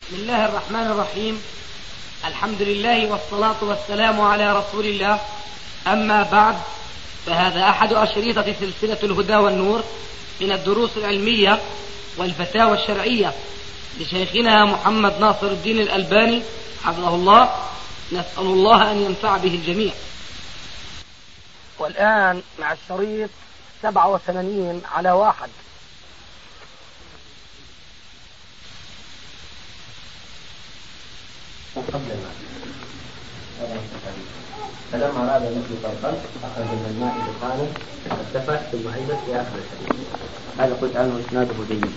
بسم الله الرحمن الرحيم. الحمد لله والصلاة والسلام على رسول الله. أما بعد، فهذا أحد أشرطة سلسلة الهدى والنور من الدروس العلمية والفتاوى الشرعية لشيخنا محمد ناصر الدين الألباني حفظه الله. نسأل الله أن ينفع به الجميع. والآن مع الشريط 87/1. فلما أراد أن يخلق الخلق أخرج من الماء دخانا ارتفع ثم أيضا في آخر الحديث. هذا قلت عنه إسناده جيد.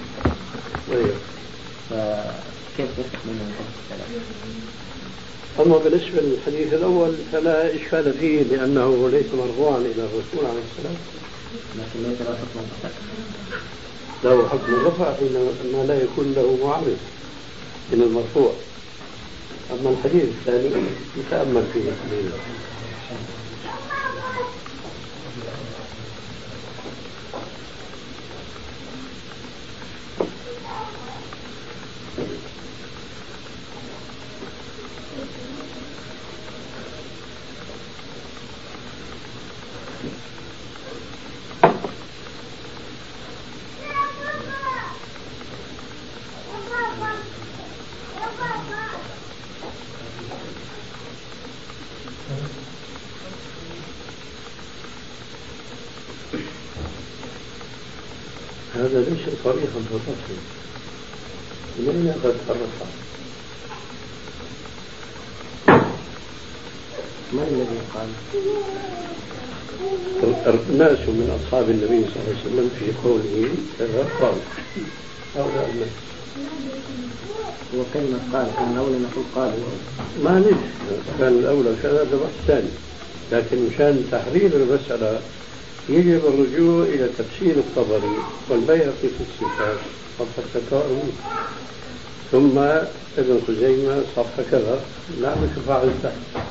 فكيف يفتح منه الكلام؟ أما بالنسبة للحديث الأول فلا إشكال فيه لأنه ليس مرفوعا إلى الرسول عليه السلام، لكن ليس له حكم الرفع. له حكم الرفع حينما لا يكون له معارض من المرفوع. أما الحديث الثاني يتأمل فيه الحديث. هذا ليس صريحا في الرفع، من أين الرفع؟ من الذي قال؟ الناس من أصحاب النبي صلى الله عليه وسلم في قوله كذا قال هؤلاء الناس. وكلمة قال كان الأولى نقول قال ما ليش كان الأولى كذا ده بحث ثاني، لكن مشان تحرير المسألة يجب الرجوع إلى تفسير الطبري والبيهقي في الصفات صفحة 200، ثم ابن خزيمة صفحة كذا، لا بشفاعة التحت.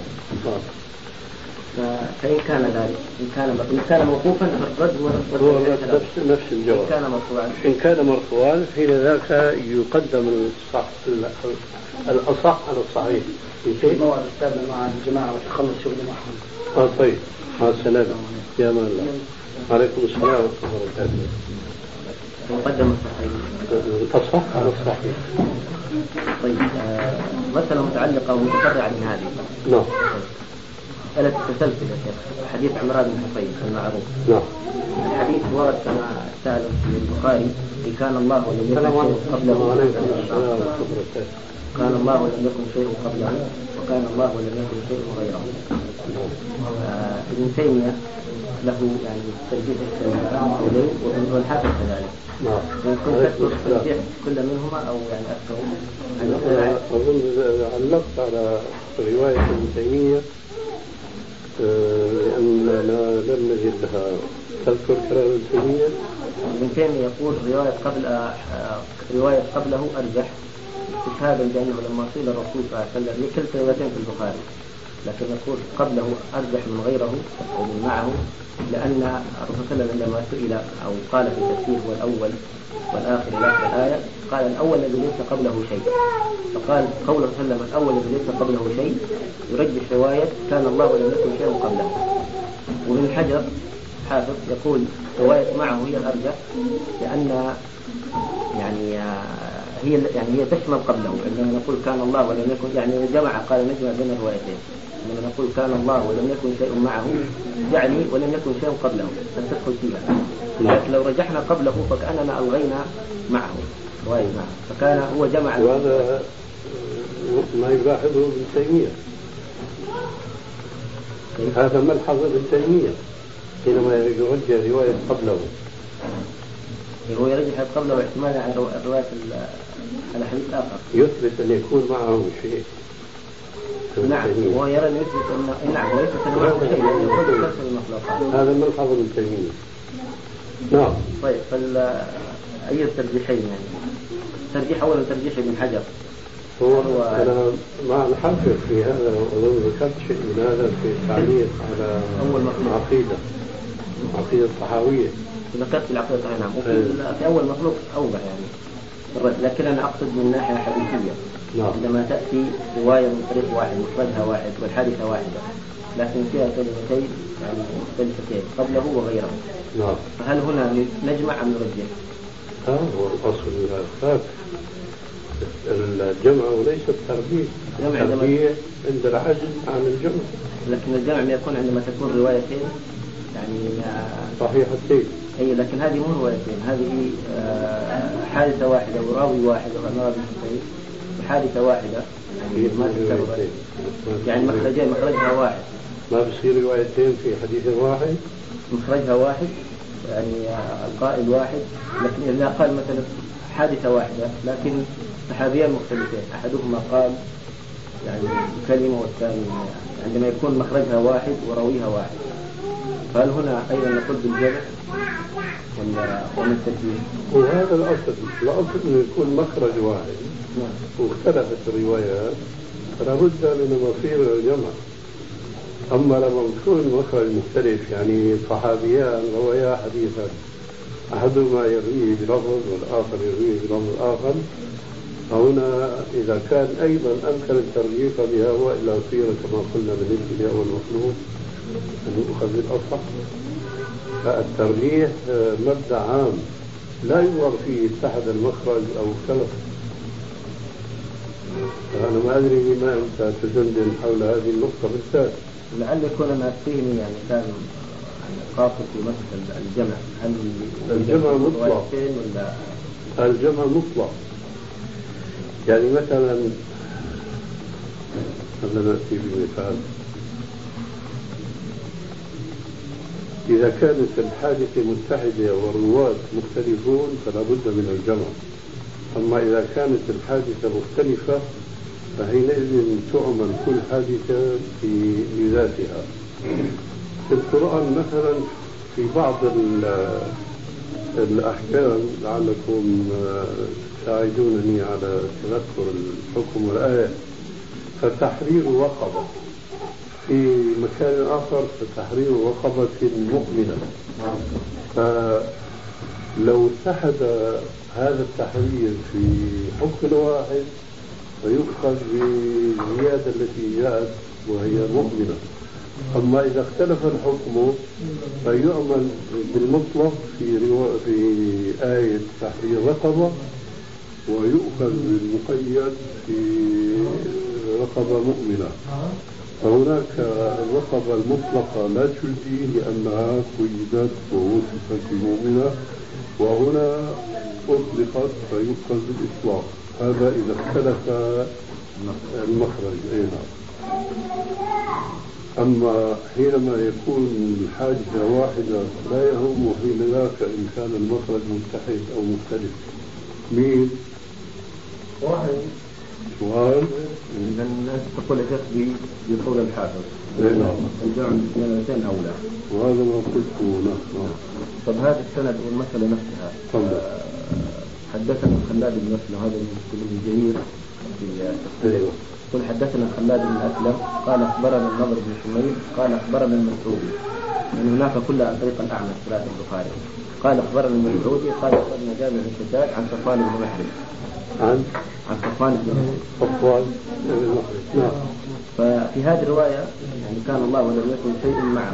فإن كان ذلك إن كان موقوفا فالرد هو نفس الجواب. إن كان مرفوعا حين ذاك يقدم الأصح على الصحيح. في موعد السابع مع الجماعة وتخلص شغل معهم. طيب مع السلامة يا مان الله. عليكم السلام ورحمة الله وبركاته. مقدم الصحيح الأصح على الصحيح. طيب مسألة متعلقة ومتفرعة من هذه. نعم. مسألة التسلسل يا شيخ. حديث عمران بن حصين المعروف. نعم. الحديث ورد كما سأل في البخاري كان الله ولم يكن شيء قبله. كان الله ولم يكن شيء قبله وكان الله ولم يكن شيء غيره. ابن تيمية له يعني ترجيح القولين والحافظ كذلك. يمكن تذكر ترجيح كل منهما أو يعني أكثر. أظن علقت على رواية ابن تيمية لأننا لم نجد لها. تذكر كلام ابن تيمية؟ ابن تيمية يقول رواية قبله أرجح استشهادا بأنه لما قيل الرسول صلى الله عليه وسلم لكلتا روايتين في البخاري، لكن يقول قبله أرجح من غيره ومن معه، لأن الرسول صلى الله عليه وسلم لما سئل أو قال في التفسير هو الأول والآخر إلى آخر الآية قال الأول الذي ليس قبله شيء، فقال قوله صلى الله عليه وسلم الأول الذي ليس قبله شيء يرجح رواية كان الله ولم يكن شيء قبله. وابن حجر حافظ يقول رواية معه هي الأرجح لأن هي تشمل قبله. عندما نقول كان الله ولم يكن يعني جمع قال نجمع بين الروايتين. عندما نقول كان الله ولم يكن شيء معه يعني ولم يكن شيء قبله فتدخل فيها. لكن لو رجحنا قبله فكأننا ألغينا معه رواية معه، فكان هو جمع. وهذا ما يلاحظه ابن تيمية. هذا ملحظ ابن تيمية حينما يرجع رواية قبله. هو يرجح قبله احتمالا عن رواية على حديث آخر يثبت أن يكون معه شيء. نعم. هو يرى أن يثبت أن نعم ويثبت أن معه شيء لأن يكون نفس المخلوقات. هذا ملحظ ابن تيمية. نعم. طيب أي الترجيحين يعني؟ ترجيح أولا ترجيح ابن حجر. هو أنا ما نحقق في هذا وأظن ذكرت شيء من هذا في التعليق على عقيدة الطحاوية. ذكرت العقيدة نعم. في أول مخلوق أوضح يعني لكن أنا أقصد من ناحية حديثية. عندما تأتي رواية من طريق واحد مخرجها واحد والحادثة واحدة لكن فيها كلمتين يعني مختلفتين قبله وغيره. فهل هنا نجمع أم نرجح؟ هو الأصل الآخر الجمع وليس الترجيح. الترجيح عند العجز عن الجمع. لكن الجمع يكون عندما تكون روايتين يعني صحيحتين. أي لكن هذه مو روايتين، هذه حادثة واحدة وراوي واحد وراوي صحيح وحادثة واحدة يعني ما تكرر يعني مخرجين مخرجها واحد. ما بصير روايتين في حديث واحد. مخرجها واحد يعني القائل واحد، لكن إذا قال مثلا حادثة واحدة لكن صحابيان مختلفين أحدهما قال يعني كلمة والثاني عندما يكون مخرجها واحد وراويها واحد، فهل هنا أيضا نقول بالجمع ولا الترجيح؟ وهذا الأصل أنه يكون مخرج واحد واختلفت الروايات فلا بد من مصير الجمع. أما لما يكون مخرج مختلف يعني صحابيان روايا حديثا أحدهما يرويه بلفظ والآخر يرويه بلفظ آخر، فهنا إذا كان أيضا أمكن الترجيح بها وإلا صير كما قلنا بالابتداء والمطلوب أن يؤخذ بالأصح. فالترجيح مبدأ عام لا ينظر فيه اتحد المخرج أو اختلف. فأنا ما أدري بما أنت تدندن حول هذه النقطة بالذات. لعل يكون أنا فهمي يعني كان قاصد في مسألة الجمع. هل الجمع مطلق؟ الجمع مطلق يعني مثلا خلينا نأتي بمثال. إذا كانت الحادثة متحدة والرواة مختلفون فلا بد من الجمع. أما إذا كانت الحادثة مختلفة فحينئذ تعمل كل حادثة في ذاتها. في القرآن مثلا في بعض الأحكام لعلكم تساعدونني على تذكر الحكم والآية، فتحرير رقبة في مكان آخر فتحرير رقبة مؤمنة. فلو اتحد هذا التحرير في حكم واحد فيؤخذ بالزيادة التي جاءت وهي مؤمنة. أما إذا اختلف الحكم فيعمل بالمطلق في آية تحرير رقبة ويؤخذ بالمقيد في رقبة مؤمنة. فهناك الرقبة المطلقة لا تجزي لأنها قيدت ووصفت بمؤمنة، وهنا أطلقت فيؤخذ بالإطلاق. هذا إذا اختلف المخرج أيضا. أما حينما يكون الحادثة واحدة لا يهم حين ذاك إن كان المخرج متحد أو مختلف. مين؟ واحد. سؤال؟ الناس تقول شيخ بقول الحافظ. الجمع اثنين أولى. وهذا ما قلته نحن. طب هذا السند والمسألة نفسها. حدثنا خلاد بن مسلم هذا من الجميل في قل حدثنا خلاد بن أسلم قال أخبرنا النضر بن شميل قال أخبرنا المسعودي من هناك كلها عن طريق الأعمش ثلاثة البخاري. قال أخبرنا المسعودي قال أخبرنا جابر بن شداد عن صفوان بن محرز عن صفوان بن محرز. نعم. ففي هذه الرواية يعني كان الله ولم يكن شيء معه.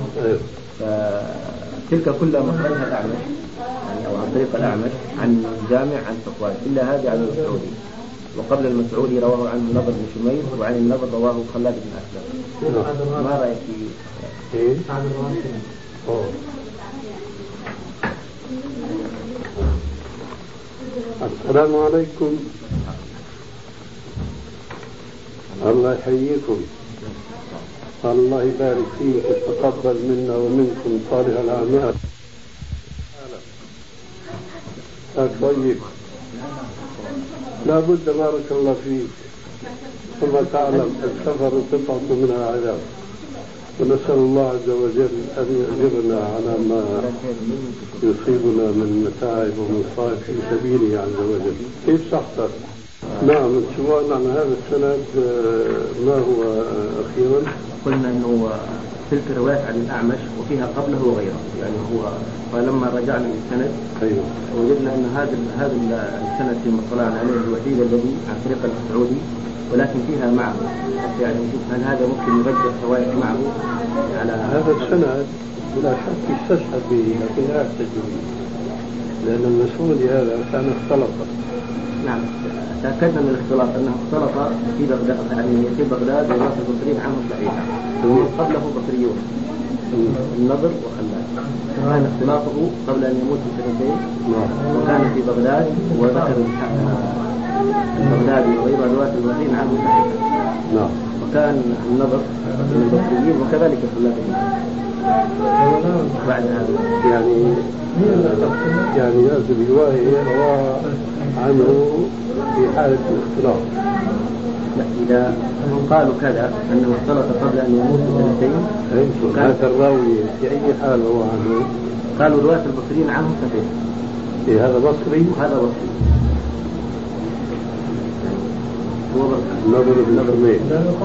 فتلك كلها مخرجها الأعمش يعني أو عن طريق الأعمش عن جامع عن صفوان إلا هذه عن المسعودي. وقبل المسعودي رواه عنه النضر بن شميل وعن النضر رواه خلاد بن أسلم. ما رأيك في السلام عليكم. الله يحييكم. الله يبارك فيك وتقبل منا ومنكم صالح الأعمال. طيب لا بد بارك الله فيك. ثم تعلم السفر قطعة من العذاب، ونسأل الله عز وجل أن يأجرنا على ما يصيبنا من متاعب ومصائب في سبيله عز وجل. كيف صحتك؟ نعم. السؤال عن هذا السند ما هو أخيرا؟ قلنا أنه تلك الروايات عن الأعمش وفيها قبله وغيره، يعني هو فلما رجعنا للسند أيوه وجدنا أن هذا السند فيما اطلعنا عليه الوحيد الذي عن طريق السعودي، ولكن فيها معه، حتى يعني نشوف هل هذا ممكن يرجح رواية معه على هذا السند بلا شك يستشهد به، لكن لا يحتج به، لأن المسؤول هذا كان اختلط. نعم تأكدنا من الاختلاط أنه اختلط في بغداد، يعني في بغداد ورواة البصريين عنه صحيحة، قبله بصريون النضر وخلاد، كان اختلاطه قبل أن يموت بسنتين، وكان في بغداد وذكر البغدادي وغير رواة البصريين عنه صحيحة. نعم. وكان النضر من البصريين وكذلك خلاد بعد هذا يعني هذه الرواية روى عنه في حالة الاختلاط. لا إذا هم قالوا كذا أنه اختلط قبل أن يموت بسنتين، هذا الراوي في أي حال روى عنه؟ قالوا رواة البصريين عنه صحيح. إيه هذا بصري وهذا بصري. هو بصري. النظر بالنظرين.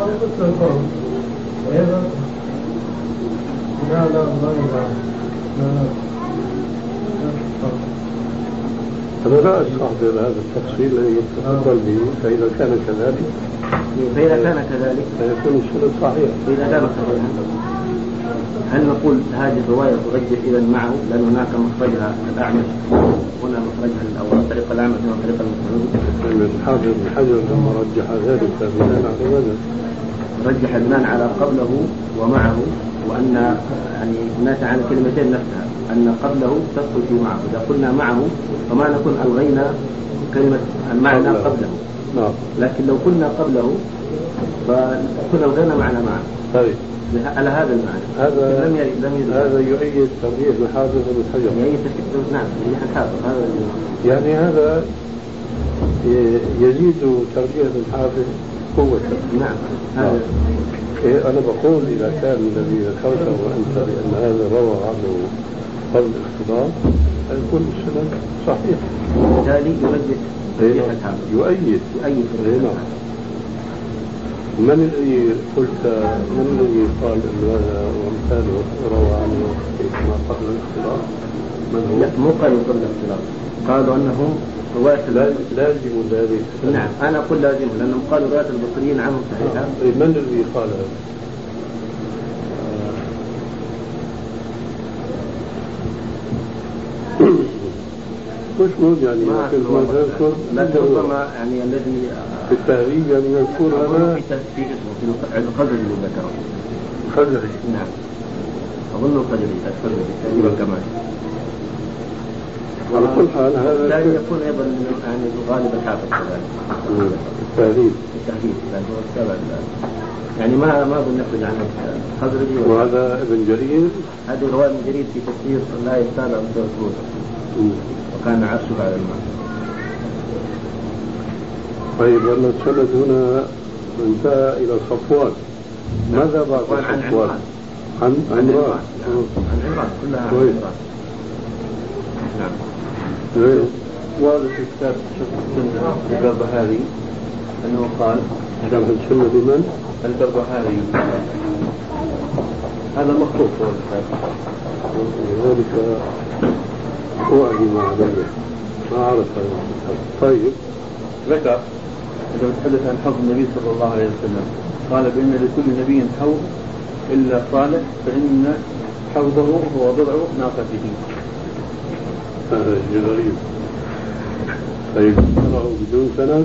أنا لا أستحضر هذا التفصيل الذي يتفضل به، فإذا كان كذلك فيكون السند صحيح. فإذا كان صحيحا هل نقول هذه الرواية ترجح إذا معه، لأن هناك مخرجها الأعمش هنا مخرجها الأول طريق الأعمش وطريق المسعود؟ لأن الحافظ بن حجر لما رجح ذلك بناء على ماذا؟ رجح بناء على قبله ومعه، وأن يعني الناس عن الكلمتين نفسها أن قبله تدخل في معه، إذا قلنا معه فما نكون ألغينا كلمة المعنى قبله. نعم. لكن لو قلنا قبله فكنا ألغينا معنى معه. طيب. على هذا المعنى. هذا لم يرد. هذا يؤيد ترجيح الحافظ بن حجر. نعم ترجيح الحافظ هذا. يعني هذا يزيد ترجيح الحافظ قوة. نعم. هذا. أنا بقول إذا كان الذي ذكرته أنت بأن هذا روى عنه قبل الاختلاط يكون السند صحيح. بالتالي يرجح ترجيح الحافظ. يؤيد. نعم. من الذي قال أن هذا وامثاله روى عنه ما قبل الاختلاط؟ من هو؟ لا مو قالوا قبل الاختلاط، قالوا أنهم رواية لازم ذلك. نعم أنا أقول لازم، لأنهم قالوا رواية البصريين عنهم صحيحة. من الذي قال هذا؟ مش مهم يعني ما تذكر، لكن ربما يعني الذي في التهريج يعني يذكر هذا في القدر اللي ذكره. القدري. نعم أظن القدري تقريبا كمان. على كل حال هذا لا يكون أيضا يعني غالب الحافظ كذلك. التهريج لأنه هو السبب يعني ما بنخرج عنه القدري. وهذا ابن جرير. هذه رواية ابن جرير في تفسير لا يستابع بالدرس وكان عرشه على الماء. طيب أن السند هنا انتهى إلى صفوان. ماذا بعد صفوان؟ عن عمران كلها عن عمران. نعم. وهذا في كتاب البربهاري أنه قال شرح السنة لمن؟ البربهاري هذا مخطوط في الكتاب، لذلك أعلم عليه ما أعرف هذا الكتاب. طيب ذكر إذا بتحدث عن حوض النبي صلى الله عليه وسلم قال بأن لكل نبي حوض إلا صالح فإن حوضه هو ضلع ناقته. هذا غريب. طيب نراه بدون سند.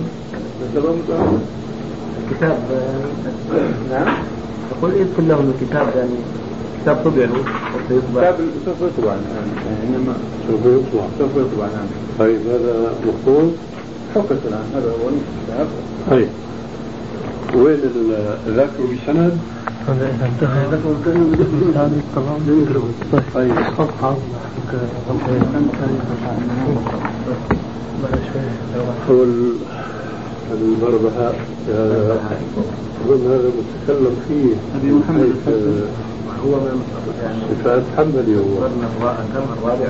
الكتاب نعم أقول يدخل له الكتاب يعني كتاب طبعه كتاب سوف يطبع إنما سوف يطبع نعم. طيب هذا مخطوط حقق الآن هذا هو الكتاب. طيب وين ذاكره بسند؟ طيب هو البربهاء هذا متكلم فيه أبي محمد هو يعني صفات حنبلي هو كم الرابع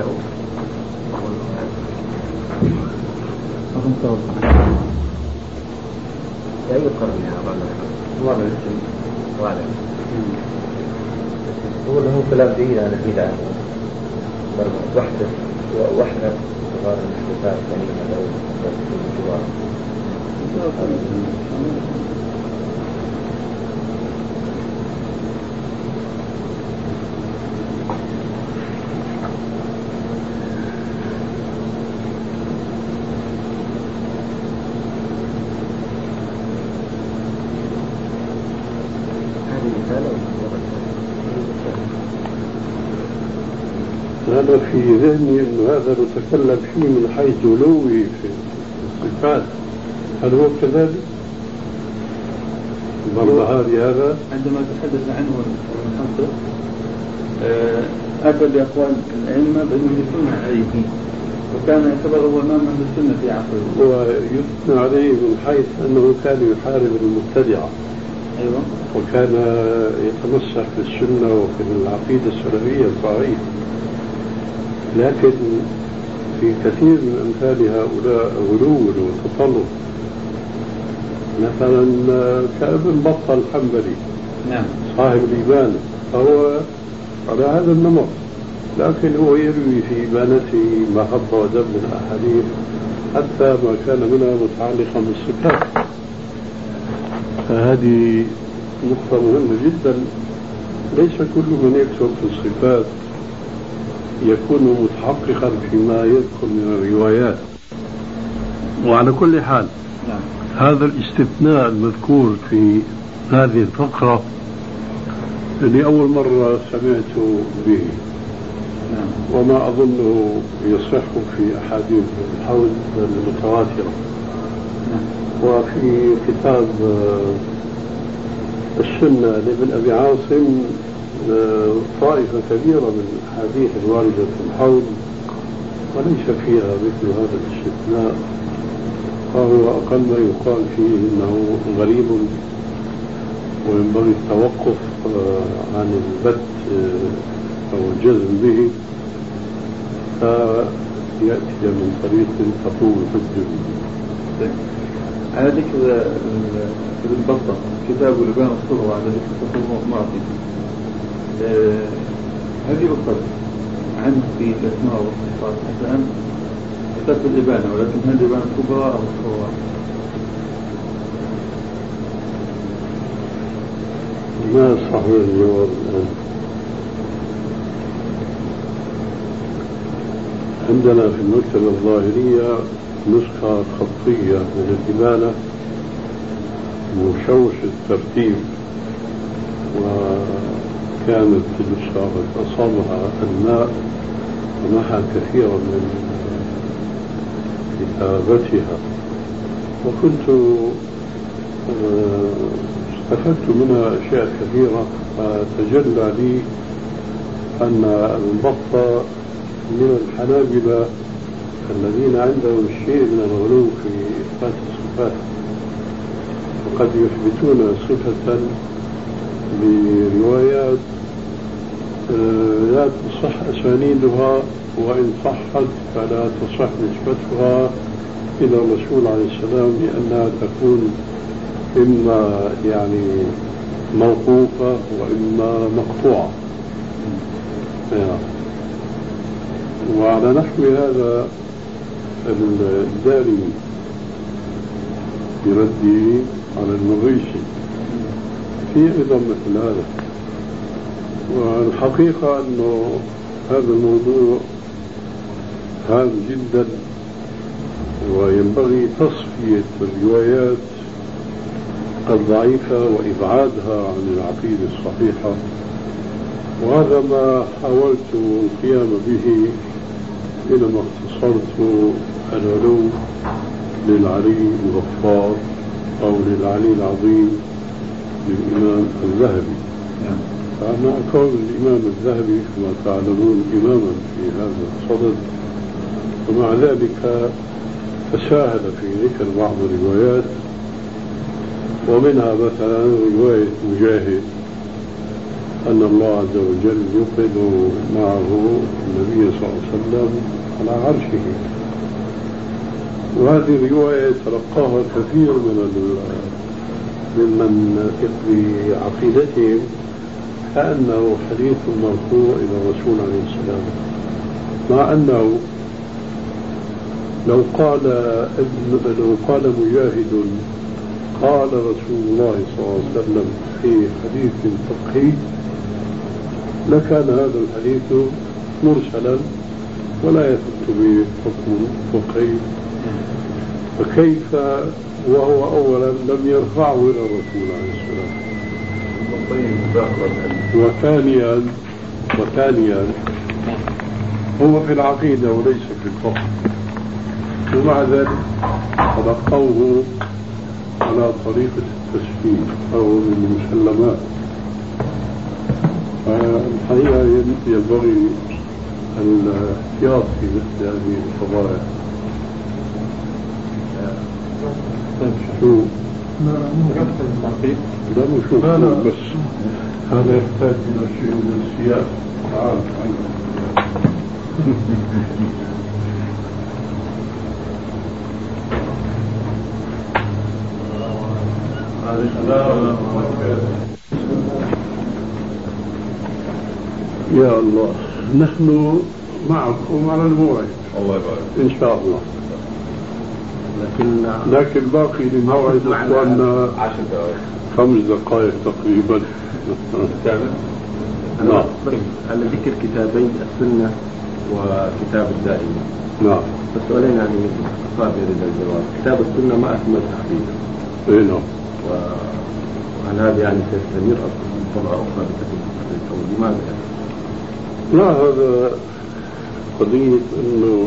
أي قرن يا رابع هو له كلام جيد عن البدع وحدة صغار الاحتفال كلمة أو الجوار. هذا في ذهني أن هذا نتكلم فيه من حيث علوي في الصفات، هل هو كذلك؟ البربهاري هذا عندما تحدث عنه المحقق أتى بأقوال الأئمة بأنه يثنى عليه، وكان يعتبر هو إمام أهل السنة في عصره، ويثنى عليه من حيث أنه كان يحارب المبتدعة. أيوة. وكان يتمسك في السنة وفي العقيدة السلفية الصحيحة، لكن في كثير من أمثال هؤلاء غلو وتطلب، مثلا كابن بطة الحنبلي نعم صاحب الإبانة فهو على هذا النمط، لكن هو يروي في إبانته ما حب ودب من الأحاديث حتى ما كان منها متعلقا بالصفات. فهذه نقطة مهمة جدا، ليس كل من يكتب في الصفات يكون متحققا فيما يذكر من الروايات. وعلى كل حال هذا الاستثناء المذكور في هذه الفقرة اللي أول مرة سمعت به، وما أظنه يصح في أحاديث الحوض المتواترة. وفي كتاب السنة لابن أبي عاصم طائفة كبيرة من الأحاديث الواردة في الحوض وليس فيها مثل هذا الاستثناء، فهو أقل ما يقال فيه إنه غريب وينبغي التوقف عن البت أو الجزم به، فيأتي من طريق تقوم الحجة. على ذكر ابن بطة كتاب لبان الصغرى على ذكر التصوف المعطي، هل يؤخذ عنه في الأسماء والصفات حتى أن كتابة الإبانة، ولكن هل الإبانة الكبرى أو الصغرى؟ ما صحيح الجواب الآن. عندنا في المكتبة الظاهرية نسخة خطية من الإبانة مشوش الترتيب، وكانت النسخة قد أصابها الماء ومحى كثيرا من كتابتها، وكنت استفدت منها أشياء كثيرة، فتجلى لي أن البطة من الحنابلة الذين عندهم شيء من الغلو في إثبات الصفات، وقد يثبتون صفة بروايات لا تصح أسانيدها، وإن صحت فلا تصح نسبتها إلى الرسول عليه السلام، لأنها تكون إما يعني موقوفة وإما مقطوعة. وعلى نحو هذا الدارمي يردي على المغيثي في أيضا مثل هذا. والحقيقة أنه هذا الموضوع هام جدا، وينبغي تصفية الروايات الضعيفة وإبعادها عن العقيدة الصحيحة، وهذا ما حاولت القيام به حينما اختصرت العلو للعلي الغفار أو للعلي العظيم للإمام الذهبي. فأنا أكون الإمام الذهبي كما تعلمون إماما في هذا الصدد، ومع ذلك تساهل في ذكر بعض الروايات، ومنها مثلا رواية مجاهد أن الله عز وجل يوقظ معه النبي صلى الله عليه وسلم على عرشه، وهذه الرواية تلقاها كثير ممن بعقيدتهم كأنه حديث مرفوع إلى الرسول عليه السلام، مع أنه لو قال مجاهد قال رسول الله صلى الله عليه وسلم في حديث فقهي لكان هذا الحديث مرسلا ولا يثبت به حكم فقهي، فكيف وهو أولا لم يرفعه إلى الرسول عليه السلام، وثانيا هو في العقيدة وليس في الفقه، ومع ذلك تلقوه على طريقة التسليم أو المسلمات. الحقيقة ينبغي الاحتياط في مثل هذه القضايا. شو؟ لا نشوف بس هذا يحتاج إلى شيء من السياسة. تعال يا الله، نحن معكم على الموعد الله يبارك إن شاء الله، لكن باقي للموعد أخواننا 5 دقائق تقريبا. نعم. على ذكر كتابين السنة وكتاب الدائمة. نعم. السؤالين يعني صار يريد الجواب. كتاب السنة ما أكمل تحقيقه. إيه نعم. وهل هذا يعني سيستمر طبعا أخرى بتحقيق أو لماذا؟ لا، هذا قضية إنه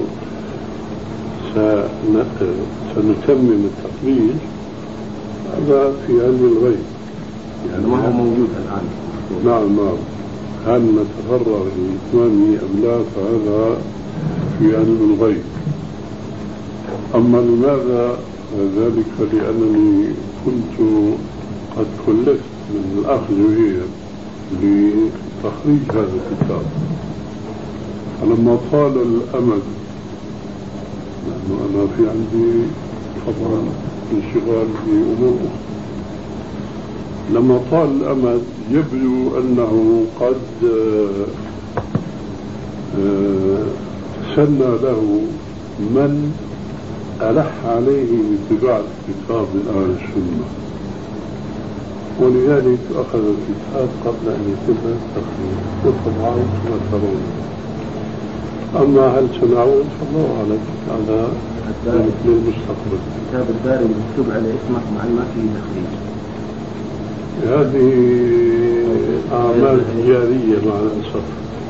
سنتمم التقليد، هذا في علم الغيب يعني ما هو موجود الآن. نعم. هل نتفرغ لإتمامه أم لا فهذا في علم الغيب. أما لماذا ذلك؟ فلأنني كنت قد كلفت من الأخذ به لتخريج هذا الكتاب، فلما طال الأمد، لأنه أنا في عندي طبعا انشغال بأمور أخرى، لما طال الأمد يبدو أنه قد سنى له من ألح عليه باتباع الكتاب من أهل السنة، ولذلك أخذ الكتاب قبل أن يتم التخريج، وطبعا كما ترون. أما هل سنعود فالله أعلم، هذا للمستقبل. كتاب الداري مكتوب على اسمك مع ما فيه تخريج. هذه أعمال تجارية مع الأسف.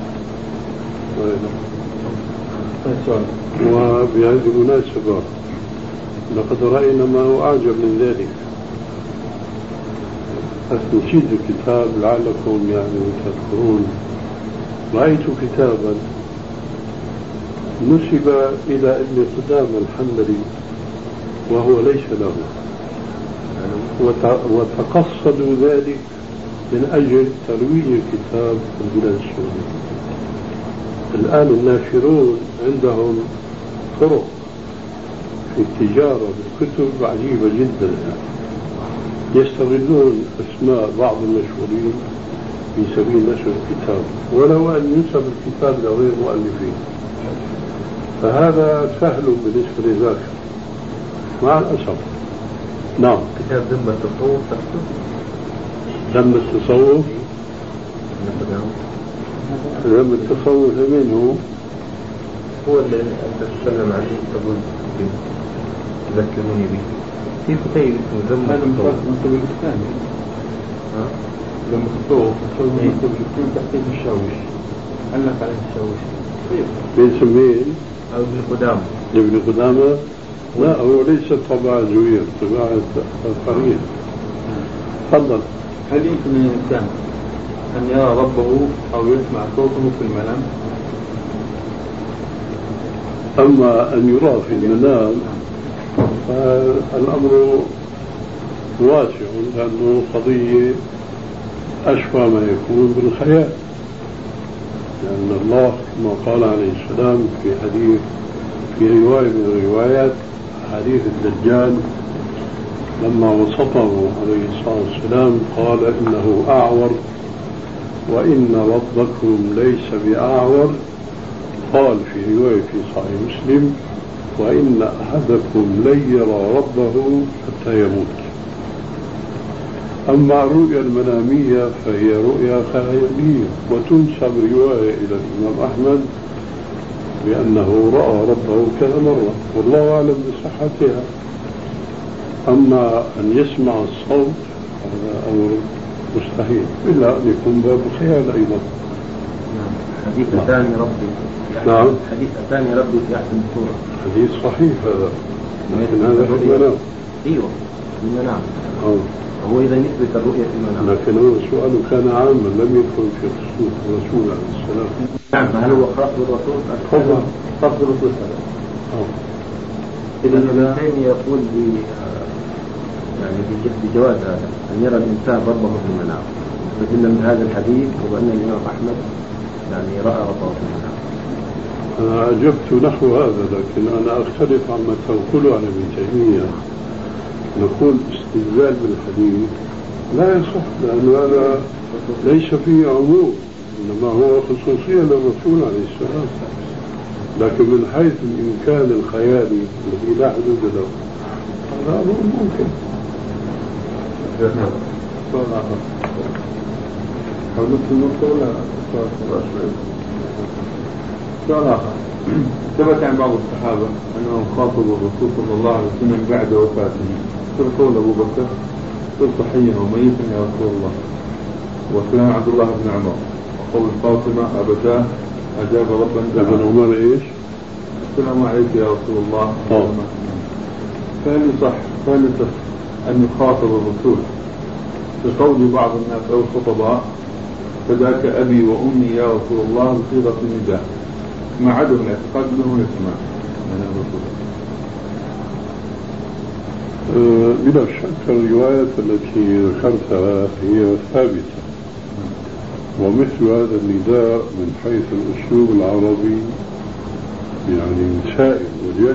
وبهذه المناسبة لقد رأينا ما هو أعجب من ذلك. نشيد الكتاب لعلكم يعني تذكرون، رأيت كتابا نسب إلى ابن قدامة الحنبلي وهو ليس له، وتقصدوا ذلك من أجل ترويج الكتاب في البلاد السعودية. الآن الناشرون عندهم طرق في التجارة بالكتب عجيبة جدا، يستغلون أسماء بعض المشهورين في سبيل نشر الكتاب ولو أن ينسب الكتاب لغير مؤلفين، فهذا سهل بالنسبة لذاك مع الأسف. نعم. كتاب ذم التصوف تحته؟ ذم التصوف؟ ذم التصوف منه هو اللي أنت تتكلم عنه تقول تذكروني به في كتيب اسمه ذم التصوف. مكتوب الثاني. ذم التصوف مكتوب تحقيق الشاوش. علق عليه الشاوش. بيسميه أو ابن قدامة. ابن قدامة؟ لا، هو ليس طبعا زوير، طبعا قريب. تفضل. هل يمكن للإنسان أن يرى ربه أو يسمع صوته في المنام؟ أما أن يرى في المنام فالأمر واسع، لأنه قضية أشبه ما يكون بالخيال، لأن الله كما قال عليه السلام في حديث في رواية من الروايات حديث الدجال لما وصفه عليه الصلاة والسلام قال إنه أعور وإن ربكم ليس بأعور، قال في رواية في صحيح مسلم: وإن أحدكم لن يرى ربه حتى يموت. أما الرؤيا المنامية فهي رؤيا خيالية، وتنسب رواية إلى الإمام أحمد بأنه رأى ربه كذا مرة، والله أعلم بصحتها. أما أن يسمع الصوت هذا أمر مستحيل، إلا أن يكون باب خيال أيضا. حديث أتاني ربي. نعم. حديث أتاني ربي في أحسن صورة. حديث صحيح هذا، لكن هذا في المنام. أيوه في المنام. هو إذا يثبت الرؤية في المنام. لكن هو سؤاله كان عاما، لم يدخل في خصوص الرسول عليه السلام. نعم. هل هو خاص بالرسول؟ خاص بالرسول إذا ابن تيمية يقول يعني بجواز هذا أن يرى الإنسان ربه في المنام، بدلا من هذا الحديث وأن الإمام أحمد يعني رأى ربه في المنام. أنا أجبت نحو هذا، لكن أنا أختلف عما تنقله عن ابن تيمية. نقول استدلال بالحديث لا يصح، لأن هذا ليس فيه عموم، إنما هو خصوصية للرسول عليه السلام. لكن من حيث الإمكان الخيالي الذي لا حدود له هذا أمر ممكن. سؤال آخر. ثبت عن بعض الصحابة أنهم خاطبوا الرسول صلى الله عليه وسلم بعد وفاته، قول أبو بكر: قلت حيا وميتا يا رسول الله، وكلام عبد الله بن عمر، وقول فاطمة: أبتاه أجاب ربا. ابن عمر إيش؟ السلام عليك يا رسول الله. فهل يصح أن يخاطب الرسول بقول بعض الناس أو الخطباء: فداك أبي وأمي يا رسول الله، بصيغة النداء، مع عدم الاعتقاد أنه يسمع من الرسول؟ بلا شك الروايات التي ذكرتها هي ثابتة، ومثل هذا النداء من حيث الأسلوب العربي يعني سائل وجاء.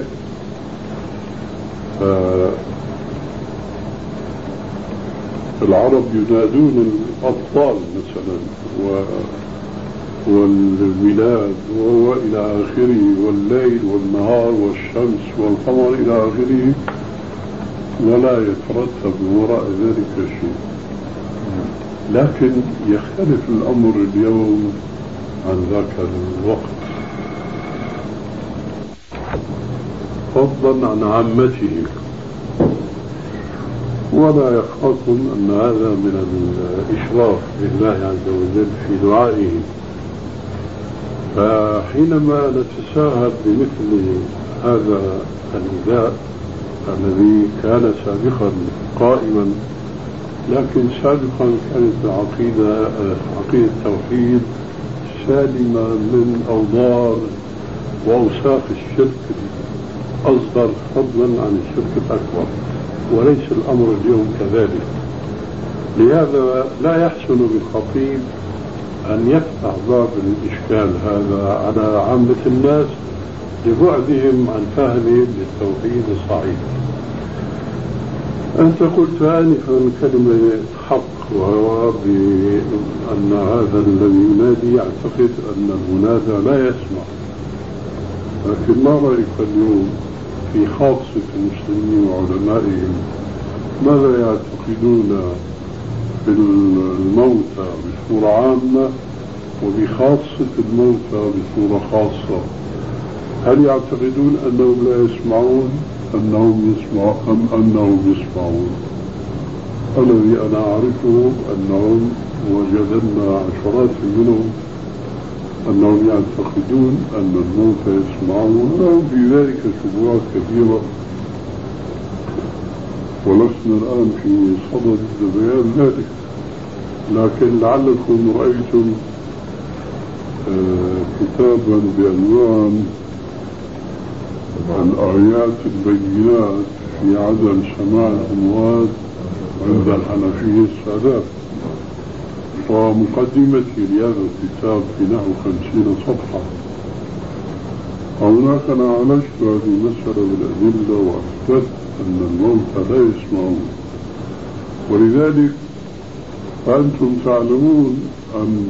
العرب ينادون الأطفال مثلا والبلاد وهو إلى آخره، والليل والنهار والشمس والقمر إلى آخره، ولا يترتب من وراء ذلك شيء. لكن يختلف الأمر اليوم عن ذاك الوقت، فضلا عن عامته. ولا يخفاكم أن هذا من الإشراف لله عز وجل في دعائه. فحينما نتساهل بمثل هذا النداء الذي كان سابقا قائما، لكن سابقا كانت عقيدة التوحيد سالمة من أوضار وأوساخ الشرك الأصغر فضلا عن الشرك الأكبر، وليس الأمر اليوم كذلك. لهذا لا يحسن بالخطيب أن يفتح باب الإشكال هذا على عامة الناس لبعدهم عن فهمهم للتوحيد الصحيح. أنت قلت آنفا كلمة حق، وهو بأن هذا الذي ينادي يعتقد أن المنادى لا يسمع. لكن ما رأيك اليوم في خاصة المسلمين وعلمائهم؟ ماذا يعتقدون في الموتى بصورة عامة وبخاصة الموتى بصورة خاصة؟ هل يعتقدون أنهم لا يسمعون أنهم يسمعون؟ الذي أنا أعرفه أنهم وجدنا عشرات منهم أنهم يعتقدون أن الموتى يسمعون، ولهم في ذلك شبهات كثيرة، ولسنا الآن في صدد بيان ذلك. لكن لعلكم رأيتم كتابا بعنوان الآيات البينات في عدم سماع الأموات عند الحنفية السادات، ومقدمتي لهذا الكتاب في نحو 50 صفحة. هناك أنا عالجت هذه المسألة بالأدلة وأثبت أن الموتى لا يسمعون. ولذلك فأنتم تعلمون أن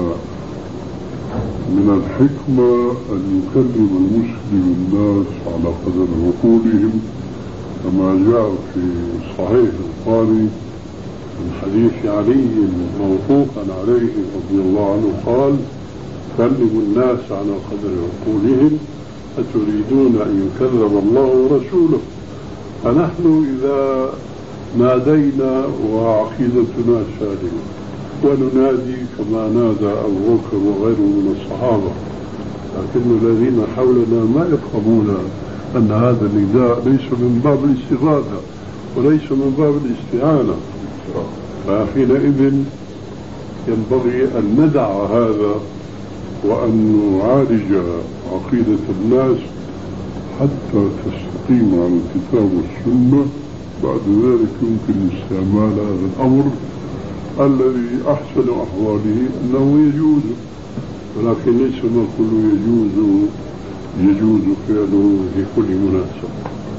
من الحكمة أن يكلم المسلم الناس على قدر عقولهم، كما جاء في صحيح البخاري من حديث علي موقوفا عليه رضي الله عنه قال: كلموا الناس على قدر عقولهم أتريدون أن يكلم الله ورسوله. فنحن إذا نادينا وعقيدتنا سالمة وننادي كما نادى أبو بكر وغيره من الصحابة، لكن الذين حولنا ما يفهمون أن هذا النداء ليس من باب الاستغاثة وليس من باب الاستعانة. فحينئذ ينبغي أن ندع هذا وأن نعالج عقيدة الناس حتى تستقيم على الكتاب والسنة. بعد ذلك يمكن استعمال هذا الأمر الذي أحسن أحواله أنه يجوز، ولكن ليس نقول يجوز فعله في كل مناسبة.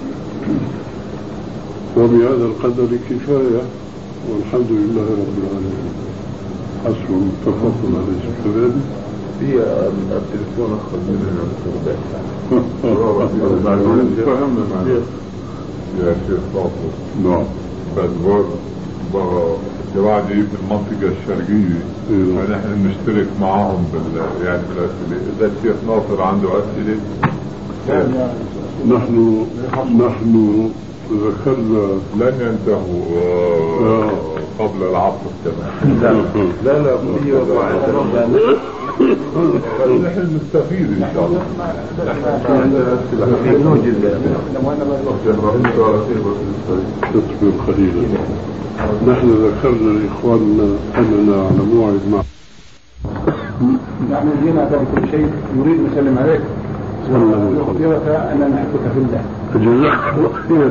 وبهذا القدر كفاية، والحمد لله رب العالمين. حسب متفق عليه كذلك. في التليفون أخذ مننا فهمنا معنا يا شيخ فاطمة. نعم. الجماعة دي في المنطقة الشرقية فنحن نشترك معهم يعني بالأسئلة. إذا الشيخ ناصر عنده أسئلة نحن ذكرنا لن ينتهوا قبل العصر كمان. لا نحن نستفيد إن شاء الله. تصبر قليلا. نحن ذكرنا لإخواننا أننا على موعد مع نحن جينا بكل شيء نريد نسلم عليك ونخبرك أننا نحبك في الله. جزاك الله خير.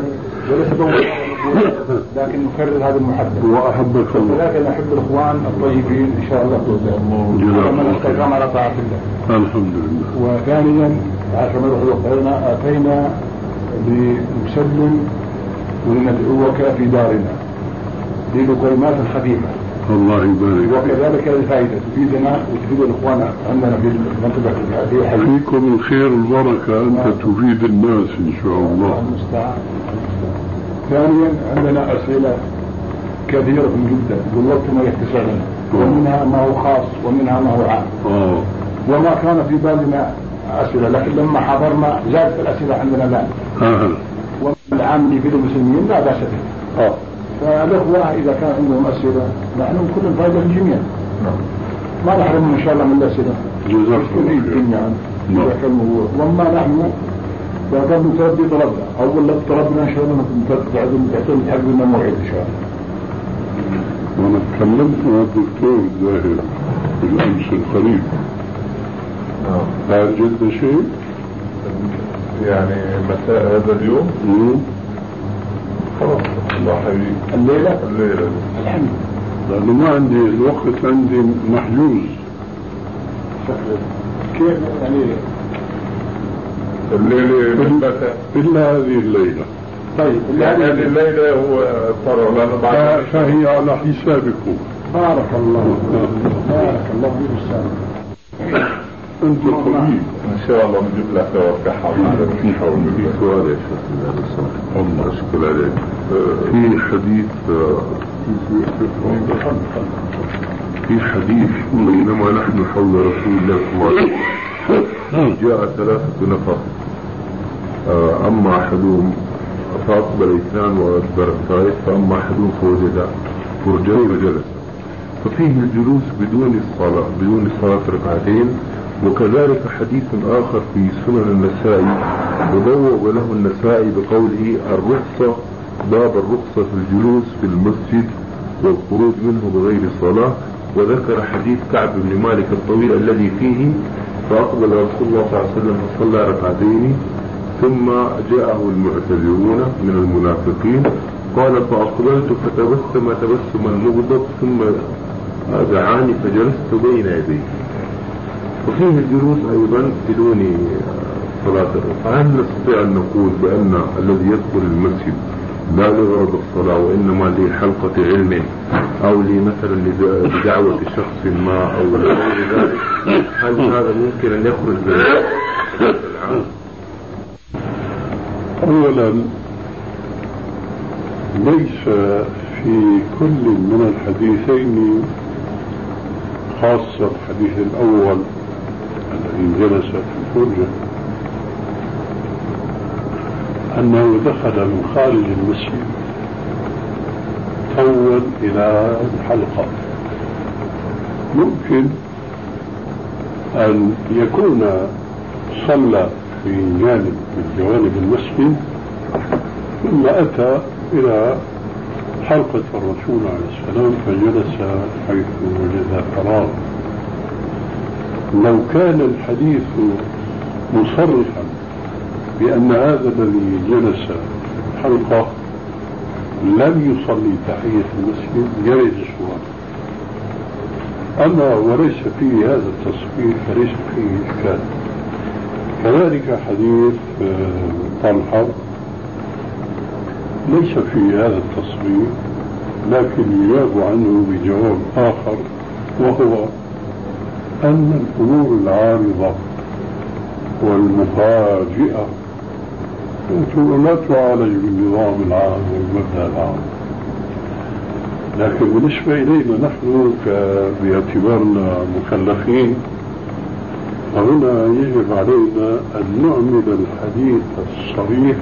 لكن نكرر هذا المحبة وأحبك الله. ولكن نحب الإخوان الطيبين إن شاء الله من استقام على طاعة الله. الحمد لله. وثانيا عشان ما نروح أتينا لنسلم وندعوك في دارنا للقيمات الخفيفة. الله يبارك. وكذلك الفائدة تفيدنا وتفيد الإخوان عندنا في المنطقة هذه. فيكم الخير والبركة. أنت تفيد الناس إن شاء الله. ثانيا عندنا أسئلة كثيرة جدا والوقت ما يتسعنا، ومنها ما هو خاص ومنها ما هو عام. وما كان في بالنا أسئلة، لكن لما حضرنا زادت الأسئلة عندنا الآن. والعام اللي في المسلمين لا بأس به. فالأخوة إذا كان عندهم أسئلة نحن كل فائدة للجميع. ما نحرم إن شاء الله من الأسئلة. جزاك الله خير. وما نحن فكان نتردي طلبنا أول لب طلبنا إن شاء الله تعتمد حق لنا موعد إن شاء الله. وأنا تكلمت مع الدكتور زاهر بالأمس القريب. هل جد شيء؟ يعني مساء هذا اليوم؟ خلاص الله حبيبي. الليلة الحمد لله. لأنه ما عندي الوقت، عندي محجوز. كيف يعني؟ الليلة إلا هذه الليلة. طيب هذه الليلة هو فرع لنا بعد. فهي على حسابكم. بارك الله فيك السلام. أنت طبيب إن شاء الله نجيب لك توقعها معنا. في سؤال يا شيخ الله أشكر عليك. في حديث بينما نحن حول رسول الله صلى الله عليه وسلم جاء 3 نفر، أما أحدهم فأقبل 2 وأدبر الثالث، فأما أحدهم فوجد فرجا وجلس. ففيه الجلوس بدون الصلاة ركعتين. وكذلك حديث آخر في سنن النسائي وبوّب له النسائي بقوله الرخصة، باب الرخصة في الجلوس في المسجد والخروج منه بغير صلاة. وذكر حديث كعب بن مالك الطويل الذي فيه فأقبل رسول الله صلى الله عليه وسلم فصلى ركعتين ثم جاءه المعتذرون من المنافقين قال فأقبلت فتبسم تبسما مغضب ثم دعاني فجلست بين يديه. وفيه الجلوس أيضا بدون صلاة. فهل نستطيع أن نقول بأن الذي يدخل المسجد لا لغرض الصلاة وإنما لحلقة علم أو مثلا لدعوة شخص ما أو غير ذلك، هل هذا ممكن أن يخرج من العام؟ أولا ليس في كل من الحديثين، خاصة الحديث الأول الذي جلس في الفرجة، أنه دخل من خارج المسجد طول إلى الحلقة. ممكن أن يكون صلى في جانب من جوانب المسجد ثم أتى إلى حلقة الرسول عليه السلام فجلس حيث وجد فراغ. لو كان الحديث مصرحا بأن هذا الذي جلس في الحلقة لم يصلي تحية المسجد جرد السؤال. أما وليس فيه هذا التصريح فليس فيه إشكال. كذلك حديث طلحة ليس فيه هذا التصريح، لكن يجاب عنه بجواب آخر، وهو أن الأمور العارضة والمفاجئة لا تعالج بالنظام العام والمبدأ العام. لكن بالنسبة إلينا نحن باعتبارنا مكلفين، فهنا يجب علينا أن نعمل الحديث الصريح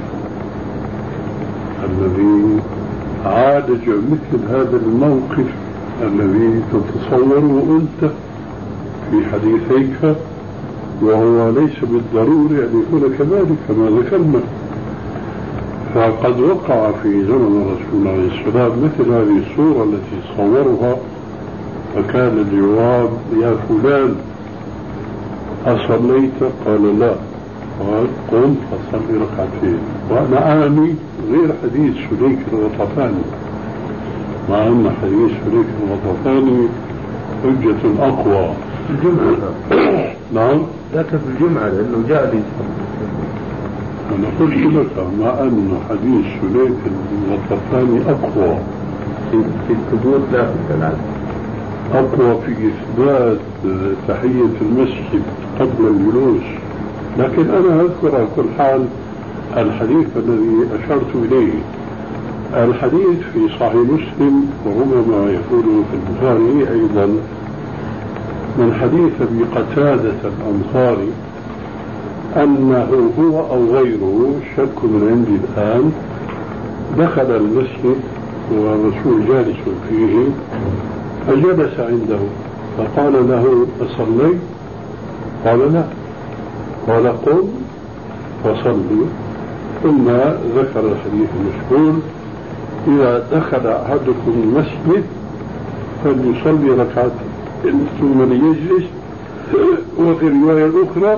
الذي عالج مثل هذا الموقف الذي تتصوره أنت في حديثيك، وهو ليس بالضروري أن يكون كذلك كما ذكرنا. فقد وقع في زمن الرسول عليه السلام مثل هذه الصورة التي صورها، فكان الجواب يا فلان أصليت؟ قال لا. قال قم فصلي ركعتين. وأنا أعني غير حديث سليك الغطفاني، مع أن حديث سليك الغطفاني حجة أقوى في الجمعة. نعم لكن في الجمعة لأنه جاء لي. أنا قلت لك مع أن حديث سليك الغطفاني أقوى في الثبوت، لا في الكلام أقوى في إثبات تحية المسجد قبل الجلوس. لكن أنا أذكر على كل حال الحديث الذي أشرت إليه، الحديث في صحيح مسلم وربما يكون في البخاري أيضا، من حديث أبي قتادة الأنصاري أنه هو أو غيره شك من عندي الآن، دخل المسجد والرسول جالس فيه فجلس عنده فقال له أصلي؟ قال لا. قال قم فصلي. ثم ذكر الحديث المشهور إذا دخل أحدكم المسجد فليصلي ركعتين ثم ليجلس، وفي الرواية الأخرى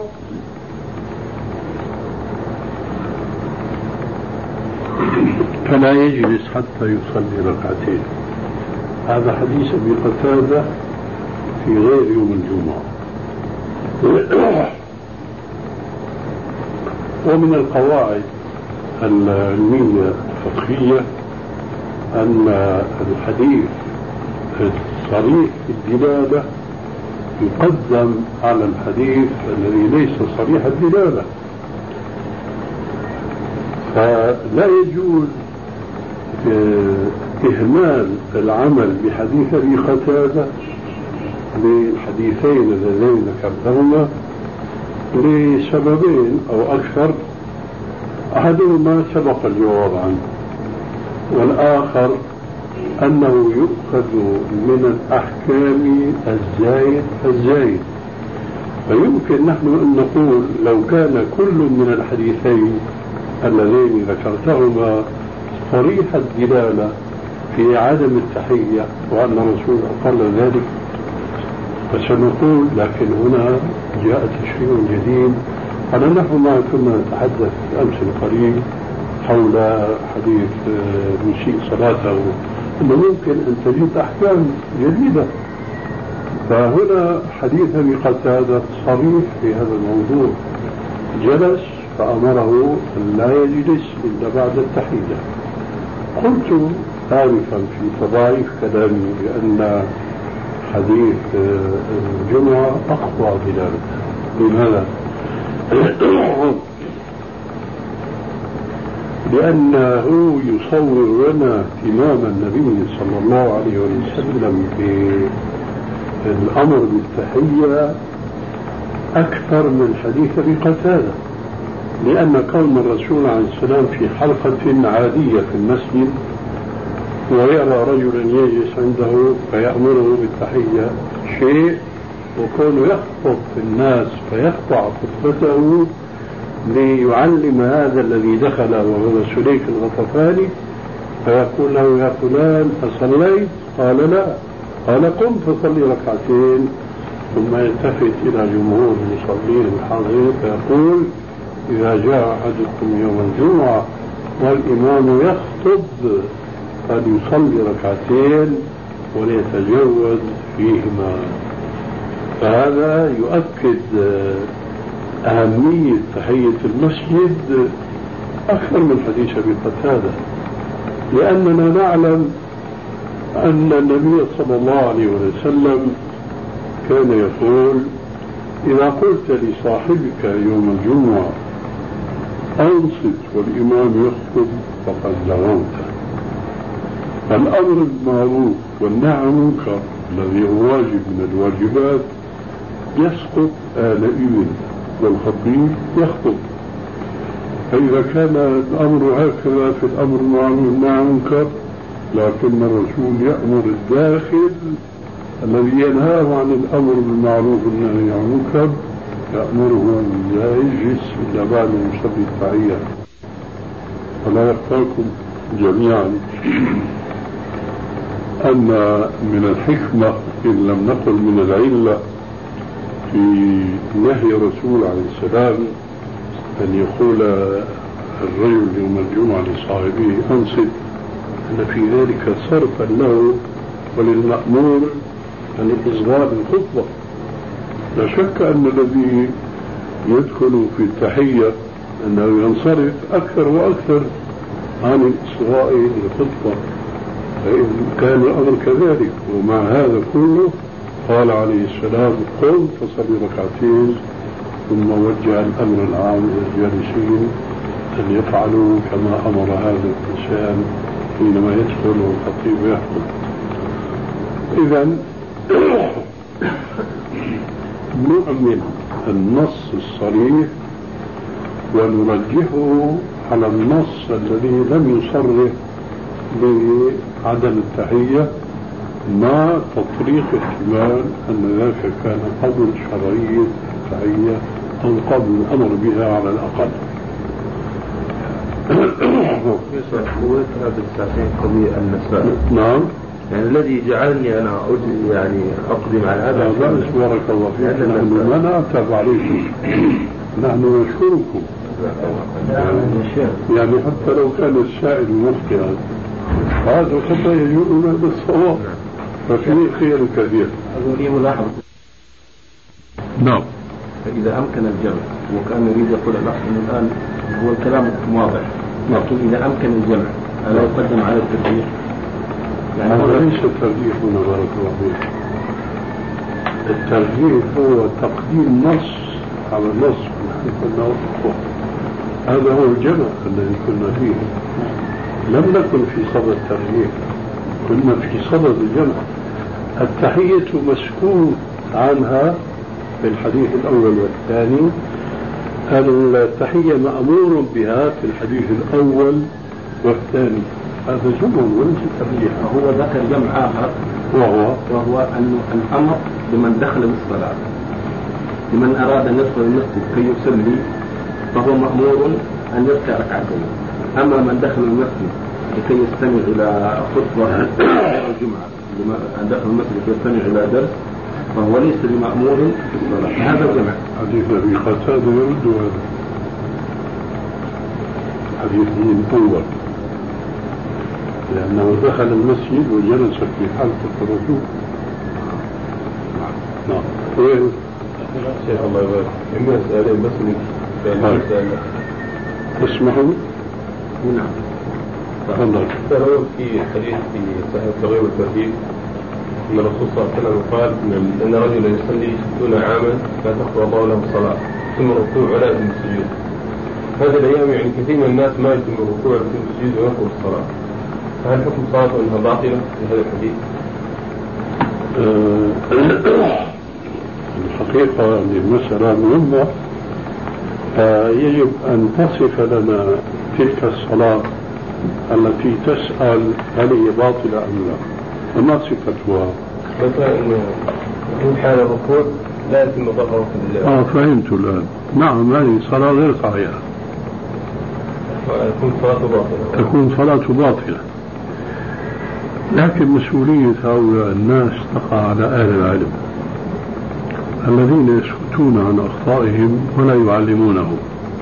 فلا يجلس حتى يصلي ركعتين. هذا حديث أبي قتادة في غير يوم الجمعة. ومن القواعد العلمية الفقهية أن الحديث الصريح الدلالة يقدم على الحديث الذي ليس صريح الدلالة، فلا يجوز إهمال العمل بحديث أبي قتادة للحديثين اللذين ذكرتهما لسببين أو أكثر. أحدهما سبق الجواب عنه، والآخر أنه يؤخذ من الأحكام الزايد. فيمكن نحن أن نقول لو كان كل من الحديثين اللذين ذكرتهما صريح الدلالة في عدم التحية وأن الرسول أقر ذلك فسنقول، لكن هنا جاء تشريع جديد. على نحو ما كنا نتحدث أمس القريب حول حديث مسيء صلاته، أنه ممكن أن تجد أحكام جديدة. فهنا حديث أبي قتادة صريح في هذا الموضوع، جلس فأمره أن لا يجلس إلا بعد التحية. قلت آنفا في تضاعيف كلامي بأن حديث الجمعة أقوى دلالة. لماذا؟ لأنه يصور لنا اهتمام النبي صلى الله عليه وسلم بالأمر بالتحية أكثر من حديث أبي قتادة، لأن كون الرسول عليه السلام في حلقة عادية في المسجد ويرى رجلا يجلس عنده فيأمره بالتحية شيء، وكونه يخطب في الناس فيقطع خطبته ليعلم هذا الذي دخل وهو سليك الغطفاني فيقول له يا فلان أصليت؟ قال لا. قال قم فصلي ركعتين، ثم يلتفت إلى جمهور المصلين الحاضرين فيقول إذا جاء أحدكم يوم الجمعة والإمام يخطب فليصلي ركعتين وليتجوز فيهما. فهذا يؤكد أهمية تحية المسجد أكثر من حديث أبي قتادة، لأننا نعلم أن النبي صلى الله عليه وسلم كان يقول إذا قلت لصاحبك يوم الجمعة أنصت والإمام يخطب فقد لغوت. الأمر بالمعروف والنهي عن المنكر الذي هو واجب من الواجبات يسقط آنئذ والخطيب يخطب. فإذا كان الأمر هكذا في الأمر بالمعروف والنهي عن المنكر، لكن الرسول يأمر الداخل الذي ينهاه عن الأمر بالمعروف والنهي عن المنكر يأمره أن لا يجلس إلا بعد أن يصلي التحية. فلا يخفاكم جميعا أن من الحكمة إن لم نقل من العلة في نهي الرسول عليه السلام أن يقول الرجل يوم الجمعة لصاحبه أنصت، أن في ذلك صرفا له وللمأمور عن الإصغاء بالخطبة. لا شك أن الذي يدخل في التحية أنه ينصرف أكثر وأكثر عن الإصغاء للخطبة، فإن كان الأمر كذلك ومع هذا كله قال عليه السلام قم فصلي ركعتين، ثم وجه الأمر العام للجالسين أن يفعلوا كما أمر هذا الإنسان حينما يدخل والخطيب يخطب. إذن نؤمن النص الصريح ونرجحه على النص الذي لم يصرح بعدم التحية مع تطريق احتمال أن ذاك كان قبل شرعية التحية أو قبل الأمر بها على الأقل. قوة هذا الساعتين قضية المسائل. نعم. يعني الذي جعلني أنا يعني أقدم على هذا بارك الله فيك. نحن ما نعتب عليكم، نحن نشكركم يعني حتى لو كان السائل مخطئا هذا حتى يجوز بالصواب ففيه خير كثير. هذه ملاحظة. نعم. فإذا أمكن الجمع وكان يريد يقول الأخ إنه الآن هو الكلام واضح، لكن إذا أمكن الجمع ألا يقدم على الترجيح؟ يعني هذا ليس الترجيح هنا بارك الله فيك. الترجيح هو تقديم نص على النص نحن كنا أخوة. هذا هو الجمع الذي كنا فيه. لم نكن في صدد الترجيح، كنا في صدد الجمع. التحية مسكوت عنها في الحديث الأول والثاني، التحية مأمور بها في الحديث الأول والثاني. هذا جمع وليس ترجيح. هو ذكر جمع آخر وهو أن الأمر لمن دخل بالصلاة، لمن أراد أن يدخل المسجد كي يصلي فهو مأمور أن يركع ركعتين. أما من دخل المسجد لكي يستمع إلى خطبة الجمعة، لمن دخل المسجد لكي يستمع إلى درس فهو ليس بمأمور في الصلاة. هذا الجمع. حديث أبي قتادة يرد هذا حديث من أول، لأنه دخل المسجد وجلس في حلقة الرسول. نعم. شيخ الله يبارك. إما سؤالين بس من اسمحوا. نعم. تفضل. في حديث في صحيح الترغيب والترهيب أن الرسول صلى الله عليه وسلم قال أن رجلا يصلي 60 عاما لا تقبل الله له الصلاة ثم الركوع ولا يتم السجود. هذه الأيام يعني كثير من الناس ما يتم الركوع ويتم السجود وينقض الصلاة، فهل حكم صلاته أنها باطلة في هذا الحديث؟ الحقيقة المسألة مهمة، فيجب أن تصف لنا تلك الصلاة التي تسأل هل هي باطلة أم لا، وما صفتها. مثلا في حال الركوع لا يتم ظهره في الله. فهمت الآن. نعم، هذه صلاة غير صحيحة، تكون صلاة باطلة. لكن مسؤولية هؤلاء الناس تقع على أهل العلم الذين يسكتون عن أخطائهم ولا يعلمونهم،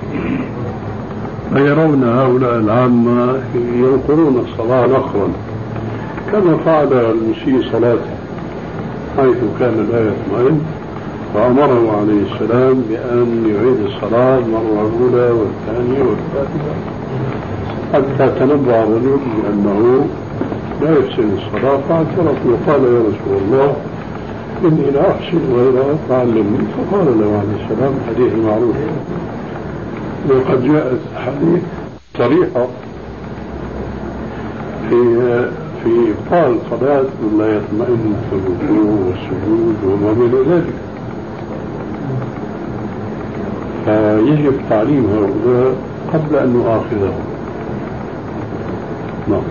فيرون هؤلاء العامة ينقرون الصلاة نقرا كما فعل المسيء صلاته، حيث كان لا يطمئن فأمره عليه السلام بأن يعيد الصلاة المرة الأولى والثانية والثالثة حتى تنبأ الرجل بأنه لا يحسن الصلاة، فاعترف وقال يا رسول الله إني لا أحسن غيرها فعلمني، فقال له عليه السلام حديث معروف. وقد جاءت حديث صريحة في إبطال صلاة من لا يطمئن في الركوع والسجود وما بين ذلك، فيجب تعليم هؤلاء قبل أن نؤاخذهم. نعم.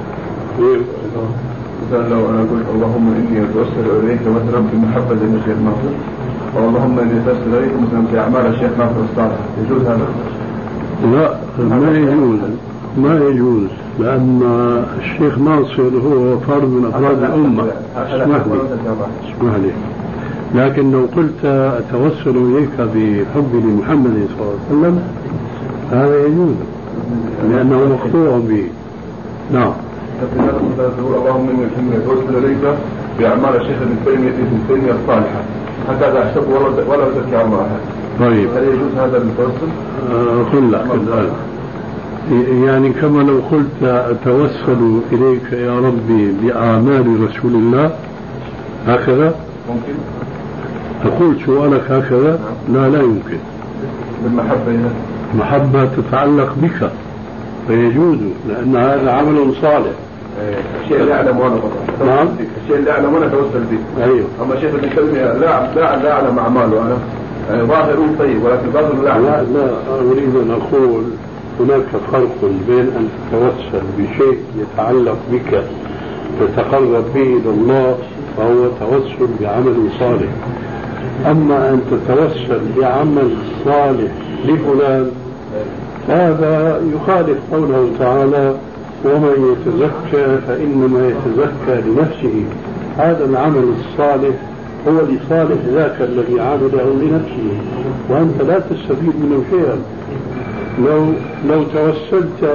مثلا لو أنا قلت اللهم إني أتوسل إليك مثلا في محبة الشيخ ناصر، واللهم إني أتوسل إليك مثلا في أعمال الشيخ ناصر الصالح، يجوز هذا؟ لا، ما يجوز لأن الشيخ ناصر هو فرد من أفراد الأمة. اسمح لي، لكن لو قلت أتوسل إليك بحب لمحمد صلى الله عليه وسلم هذا يجوز لأنه مقطوع به. نعم. اللهم إني أتوسل إليك بأعمال الشيخ ابن تيمية الصالحة، حتى لا أحسب ولا أزكي على الله. طيب، هل يجوز هذا المتوسل؟ قل لا، يعني كما لو قلت أتوسل إليك يا ربي بأعمال رسول الله هكذا ممكن تقول سؤالك هكذا؟ لا يمكن. بالمحبة محبة تتعلق بك فيجوز، لأن هذا عمل صالح. الشيء اللي أعلم وأنا نعم، الشيء اللي أعلم وأنا أتوسل به. أيوه. أما شيخ ابن تيمية لا أعلم أعماله أنا، ظاهره طيب ولكن باطنه لا. لا أريد أن أقول هناك فرق بين أن تتوسل بشيء يتعلق بك تتقرب به إلى الله فهو توسل بعمل صالح، أما أن تتوسل بعمل صالح لفلان هذا يخالف قوله تعالى ومن يتزكى فإنما يتزكى لنفسه. هذا العمل الصالح هو لصالح ذاك الذي عمله لنفسه، وأنت لا تستفيد منه شيئا. لو توسلت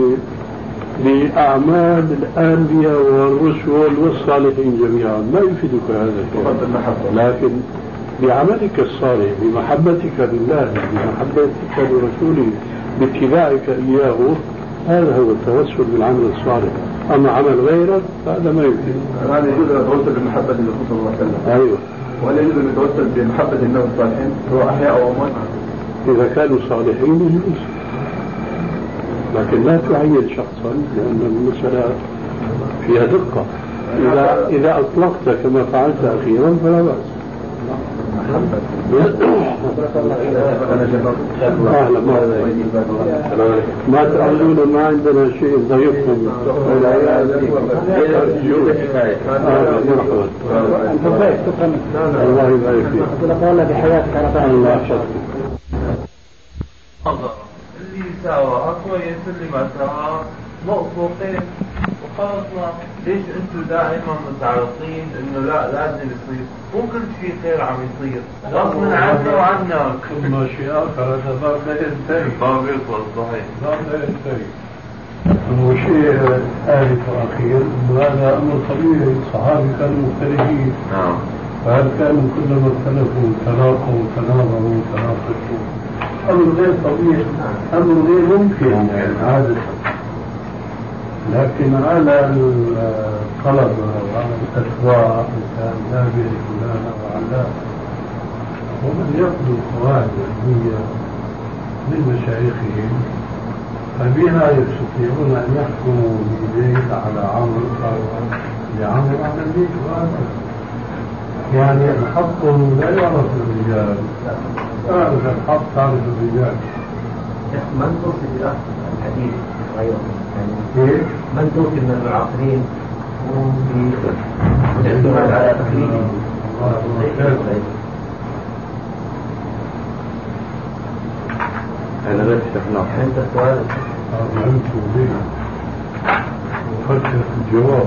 بأعمال الأنبياء والرسل والصالحين جميعا ما يفيدك هذا الشيء، لكن بعملك الصالح بمحبتك لله بمحبتك لرسوله باتباعك إياه هذا هو التوسل بالعمل الصالح. أما عمل غيرك فهذا ما يمكن. هذا يجوز أن يتوسل بمحبة الرسول صلى الله عليه وسلم. أيوه. ولا يجوز أن يتوسل بمحبة الناس الصالحين هو أحياء أو أموات؟ إذا كانوا صالحين يجوز، لكن لا تعين شخصا لأن المسألة فيها دقة. إذا أطلقت كما فعلت أخيرا فلا بأس. أهلا ما تعلمون ما عندنا شيء ضيقكم. الله يبارك فيك. الله بحياتك الله يحفظك. اللي ساواها كويس اللي ما ساواها مقصوقين وخلصنا. ليش انتم دائما متعلقين انه لا لازم يصير؟ مو كل شيء خير عم يصير غصب عنا وعنك. ثم شيء اخر هذا باب لا ينتهي. باب يطول صحيح. باب لا ينتهي. وشيء ثالث واخير وهذا امر طبيعي، الصحابه كانوا مختلفين. نعم. فهل كانوا كلما اختلفوا تلاقوا تناظروا تناقشوا؟ امر غير طبيعي، امر غير ممكن يعني عادة. لكن على الطلبة وعلى الأسواق كان نابل فلان وعلان ومن يطلب قواعد علمية من مشايخهم فبها يستطيعون أن يحكموا بذلك على عمل أو لعمل على البيت وهذا يعني الحق لا يعرف الرجال تعرف الحق تعرف الرجال من توصي الحديث غيره يعني من توصي من المعاصرين بالاعتماد على تقليده أنا لا تشتغل أنت سؤال أنت به وفكر في الجواب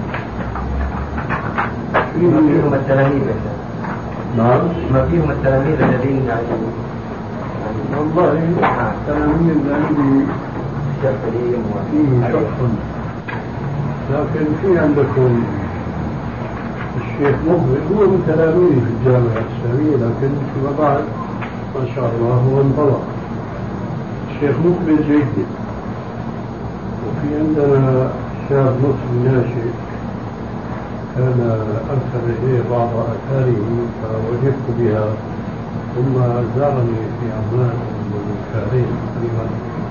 ما فيهم التلاميذ نعم ما فيهم التلاميذ الذين يعني والله التلاميذ عندي شافعيين فيه شرح لكن في عندكم الشيخ مقبل هو من تلاميذي في الجامعة الإسلامية لكن فيما بعد ما شاء الله هو انطلق الشيخ مقبل جيد وفي عندنا شاب مسلم ناشئ كان أرسل إليه بعض آثاره فوجدت بها ثم زارني في عمان منذ شهرين تقريبا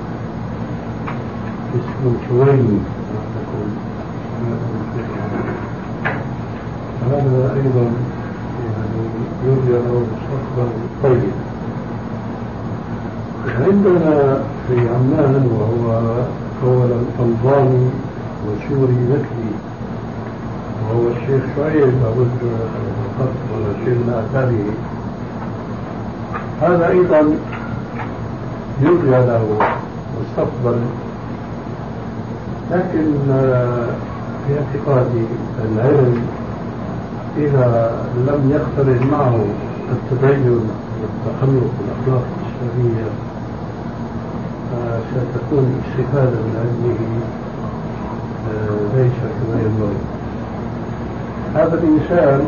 اسمه شويني هذا أيضا يعني يرجى له مستقبل طيب. عندنا في عمان وهو أولا ألباني وسوري ذكي وهو الشيخ شعيب لابد الخط ولا شيء من آثاره هذا أيضا يرجى له مستقبل لكن في اعتقادي العلم إذا لم يختلط معه التدين والتخلق والأخلاق الإسلامية ستكون الاستفادة من علمه ليس كما ينبغي. هذا الإنسان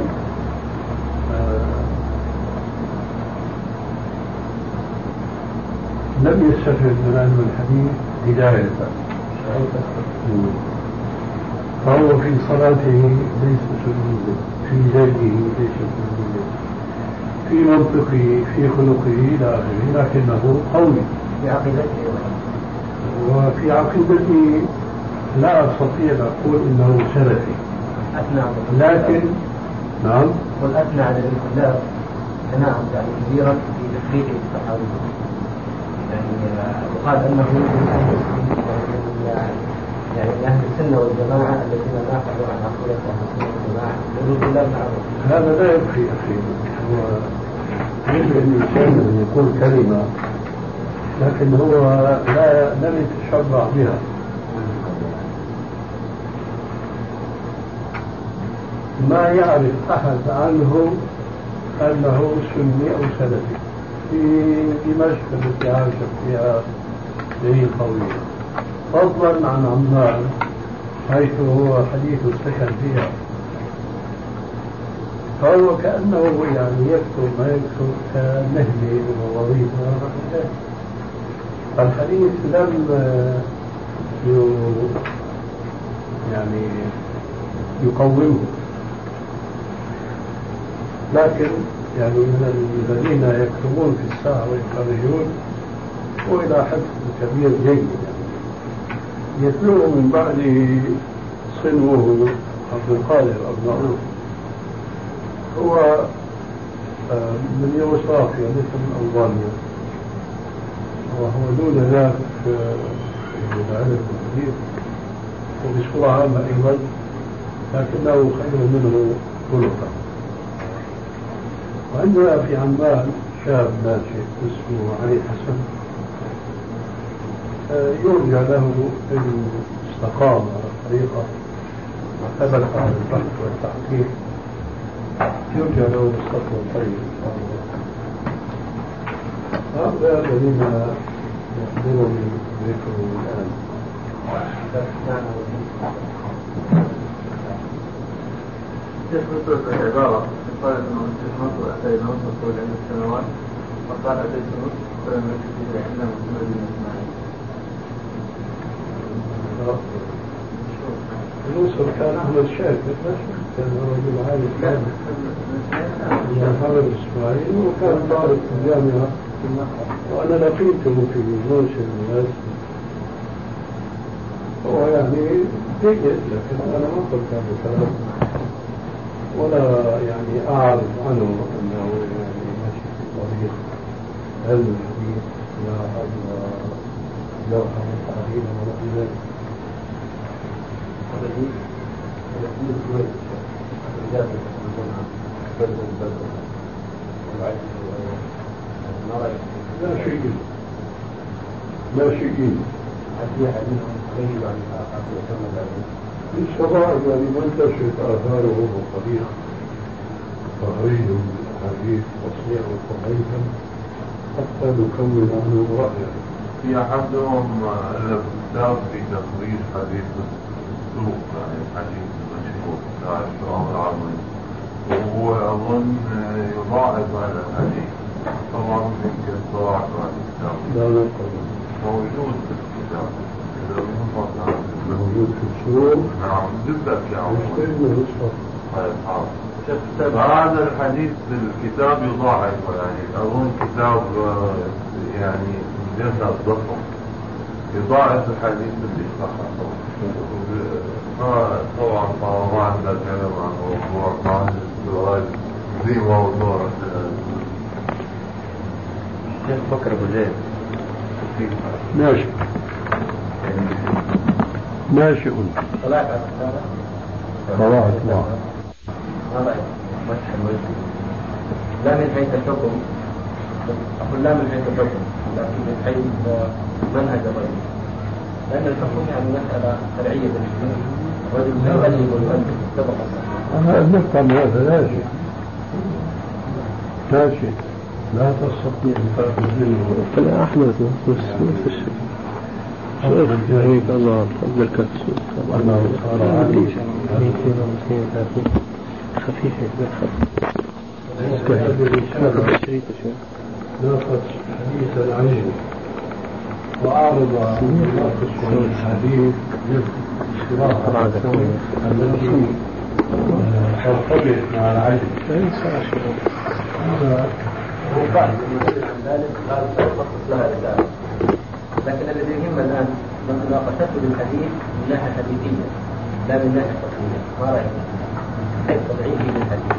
لم يستفد من علم الحديث هداية فهو في صلاته ليس سجودا في زيده ليس سجودا في منطقه في خلقه إلى آخره لكنه قوي في عقيدته وفي عقيدته لا أستطيع أن أقول إنه سلفي لكن نعم والأثنى على الخلاف ثناء يعني كبيرا في تفريقه الصحابي يعني يقال أنه يعني أهل السنة والجماعة الذين ناقضوا عن عقيدة أهل السنة والجماعة وجود الله معهم. هذا لا يكفي أخي هو يجب الإنسان أن يقول كلمة لكن هو لم يتشرع بها ما يعرف أحد عنه أنه سني أو سلفي في دمشق التي عاشت فيها سنين طويلة فضلا عن عمان حيث هو حديث السكن فيها فهو كأنه يعني يكتب ما يكتب كنهلي ووظيفة الحديث لم يعني يقومه لكن يعني من الذين يكتبون في الساعة ويخرجون وإلى حد كبير جيد يعني يتلوه من بعده صنوه عبد القادر أبناؤه هو من يوغوسلافيا ليس من ألبانيا وهو دون ذلك في العلم الحديث وبصورة عامة أيضا لكنه خير منه خلقا. وعندنا في عمان شاب ناشئ اسمه علي حسن يرجى له الاستقامة على الطريقة وثبت على البحث والتحقيق يرجى له مستقبل طيب. هؤلاء الذين يحضرني ذكرهم الآن تثبت العبارة قال انه الشيخ نصر اتى الى مصر طول عدة سنوات وقال اتيت مصر فلم يكن فيه الا محمد بن اسماعيل. الأسر كان أحمد شاكر كان رجل عالم كان محمد إسماعيل وكان طالب في الجامعة وأنا لقيته في موسم الناس هو يعني جيد لكن أنا ما قلت هذا الكلام ولا يعني أعرف عنه أنه يعني ماشي في طريق علم الحديث لا جوهر التعليم ولا في ذلك لا شيء لا شيء الشرائع يعني ما انتشرت آثاره بطريق تخريج الحديث تصنيع وتضعيفا حتى نكون عنه رأيا. في أحدهم ألف كتاب في تخريج حديث السوق يعني الحديث المشهور بتاع الشعراء العربي وهو أظن يضاعف هذا الحديث طبعا يمكن يضاعف هذا الكتاب. لا موجود في الكتاب موجود في السوق. نعم جدا يعني طيب هذا الحديث في الكتاب يضاعف يعني أظن كتاب يعني جزء ضخم يضاعف الحديث اللي صححه طبعا ما عندنا كلام عن موضوع عن السؤال زي موضوع شيخ بكر أبو زيد ناشئ طلعت على السنة طلعت ما رأيك مسح الوجه لا من حيث الحكم أقول لا من حيث الحكم لكن من حيث منهج الرجل لأن الحكم يعني مسألة فرعية بالنسبة الرجل يغلب ويؤدي سبق أنا نفهم هذا لا شيء لا تستطيع أن تأخذ فلا أحمد في الشيء شوف يهيك الله عبد الكفس خفيفة ناقص حديث العين وأعرض ناقص الحديث الصراحة التي ترتبط مع العين هذا هو بعض المدل عن ذلك قال سيخصص لها رسالة لكن الذي يهم الآن مناقشته للحديث من ناحية حديثية لا من ناحية تقنية ما رأيك؟ تضعيفي للحديث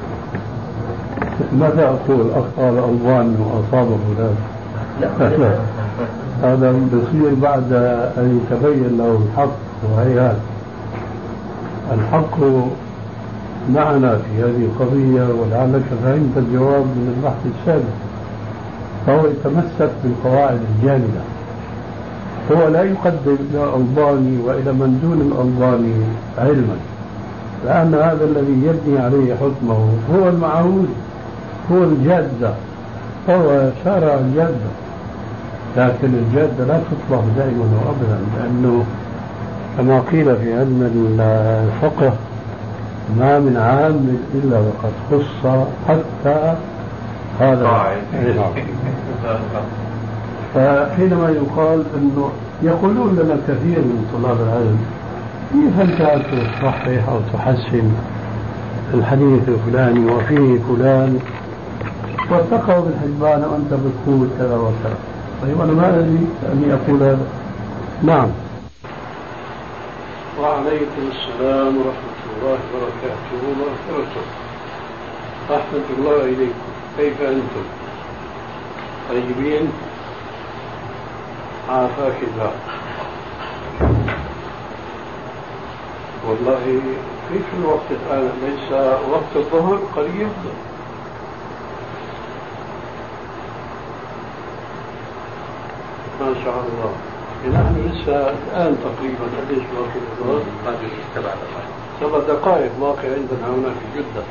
ماذا أقول أخطأ الألباني وأصابه ذلك؟ لا هذا بصير بعد أن يتبين له الحق وهيهات الحق معنا في هذه القضية ولعلك فهمت الجواب من البحث السابق فهو يتمسك بالقواعد الجامدة هو لا يقدم إلى الألباني وإلى من دون الألباني علما لأن هذا الذي يبني عليه حكمه هو المعهود هو الجادة هو شارع الجادة لكن الجادة لا تطلق دائما وأبدا لأنه كما قيل في علم الفقه ما من عام إلا وقد خص حتى هذا فحينما يقال أنه يقولون لنا كثير من طلاب العلم كيف أنت تصحح أو تحسن الحديث الفلاني وفيه فلان واتقوا بالحجبان وأنت بتقول كذا وكذا طيب أنا ما أدري أني أقول هذا نعم وعليكم السلام ورحمة الله وبركاته ومغفرته رحمة الله إليكم كيف أنتم طيبين عافاك الله والله كيف الوقت الآن ليس وقت الظهر قريب ما شاء الله نحن لسه الآن تقريبا قديش وقت الظهر 7 دقائق باقي عندنا هنا في جدة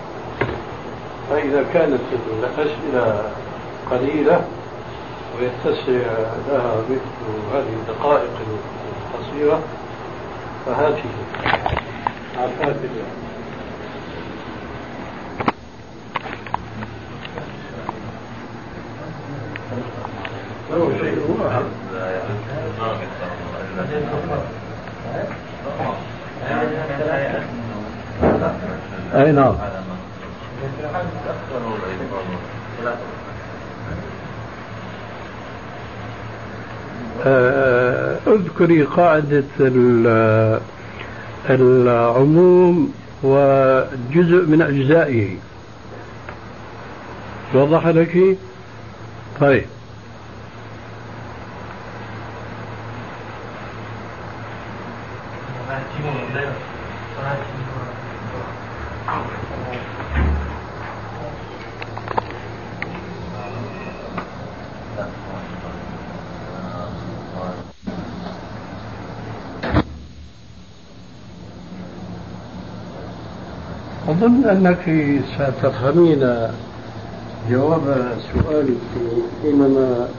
فإذا كانت الأسئلة قليلة ويتسع لها مثل هذه الدقائق القصيرة فهاته عافاك الله له شيء واحد أي نعم. اذكري قاعدة العموم وجزء من أجزائه. وضح لك؟ طيب. أظن أنك ستفهمين جواب سؤالك حينما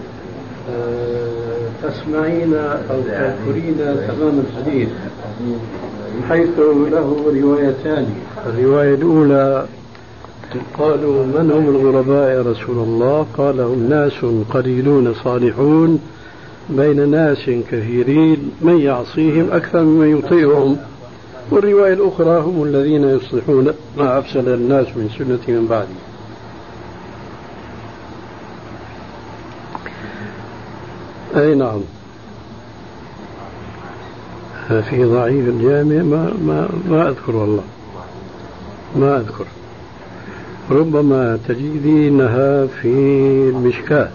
تسمعين أو تذكرين تمام الحديث، حيث له روايتان. الرواية الأولى قالوا: من هم الغرباء يا رسول الله؟ قال: هم ناس قليلون صالحون بين ناس كثيرين من يعصيهم أكثر ممن يطيعهم. والرواية الأخرى: هم الذين يصلحون ما أفسد الناس من سنة من بعدي. أي نعم. في ضعيف الجامع ما أذكر والله، ما أذكر. ربما تجدينها في المشكات.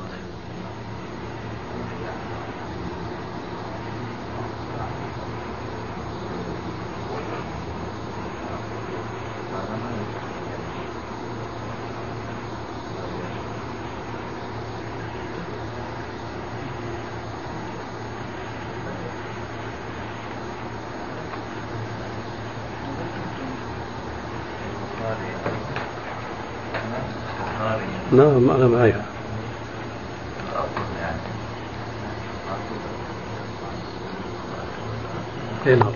نعم أنا معي. نعم.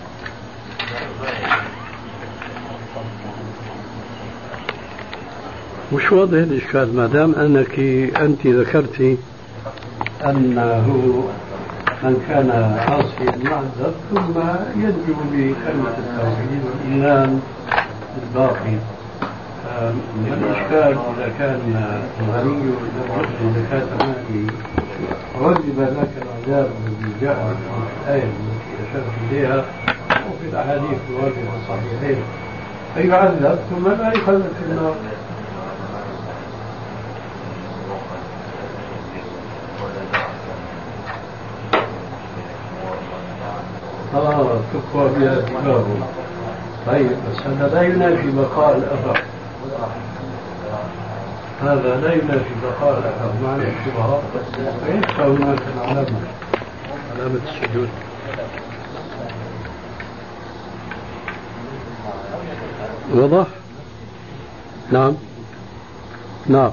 مش واضح الإشكال ما دام أنك أنت ذكرتي أنه من كان عاصيا معذب ثم يدعو بكلمة التوحيد والإيمان الباقي. من الإشكال إذا كان الغني إذا كان مالي رجب لك العذاب الذي جاء في الآية التي أشرت إليها وفي الأحاديث الواردة الصحيحين، فيعذب ثم لا يخلد في النار. تقوى بها دماغه. طيب بس هذا لا ينافي بقاء الأثر، هذا لا ينافي بقاء الأثر. معنى الشبهات فيبقى هناك علامة السجود. واضح؟ نعم نعم.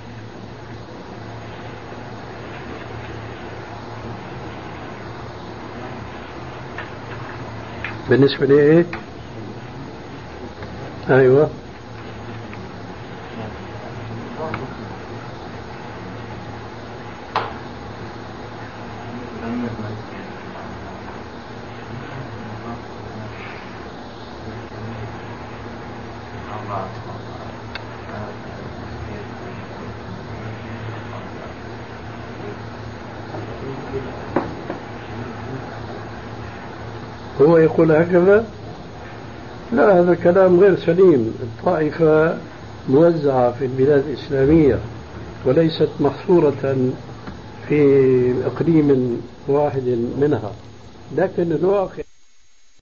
بالنسبة لي إيه؟ أيوة. هو يقول هكذا؟ لا، هذا كلام غير سليم. الطائفة موزعة في البلاد الإسلامية وليست محصورة في إقليم واحد منها، لكن الواقع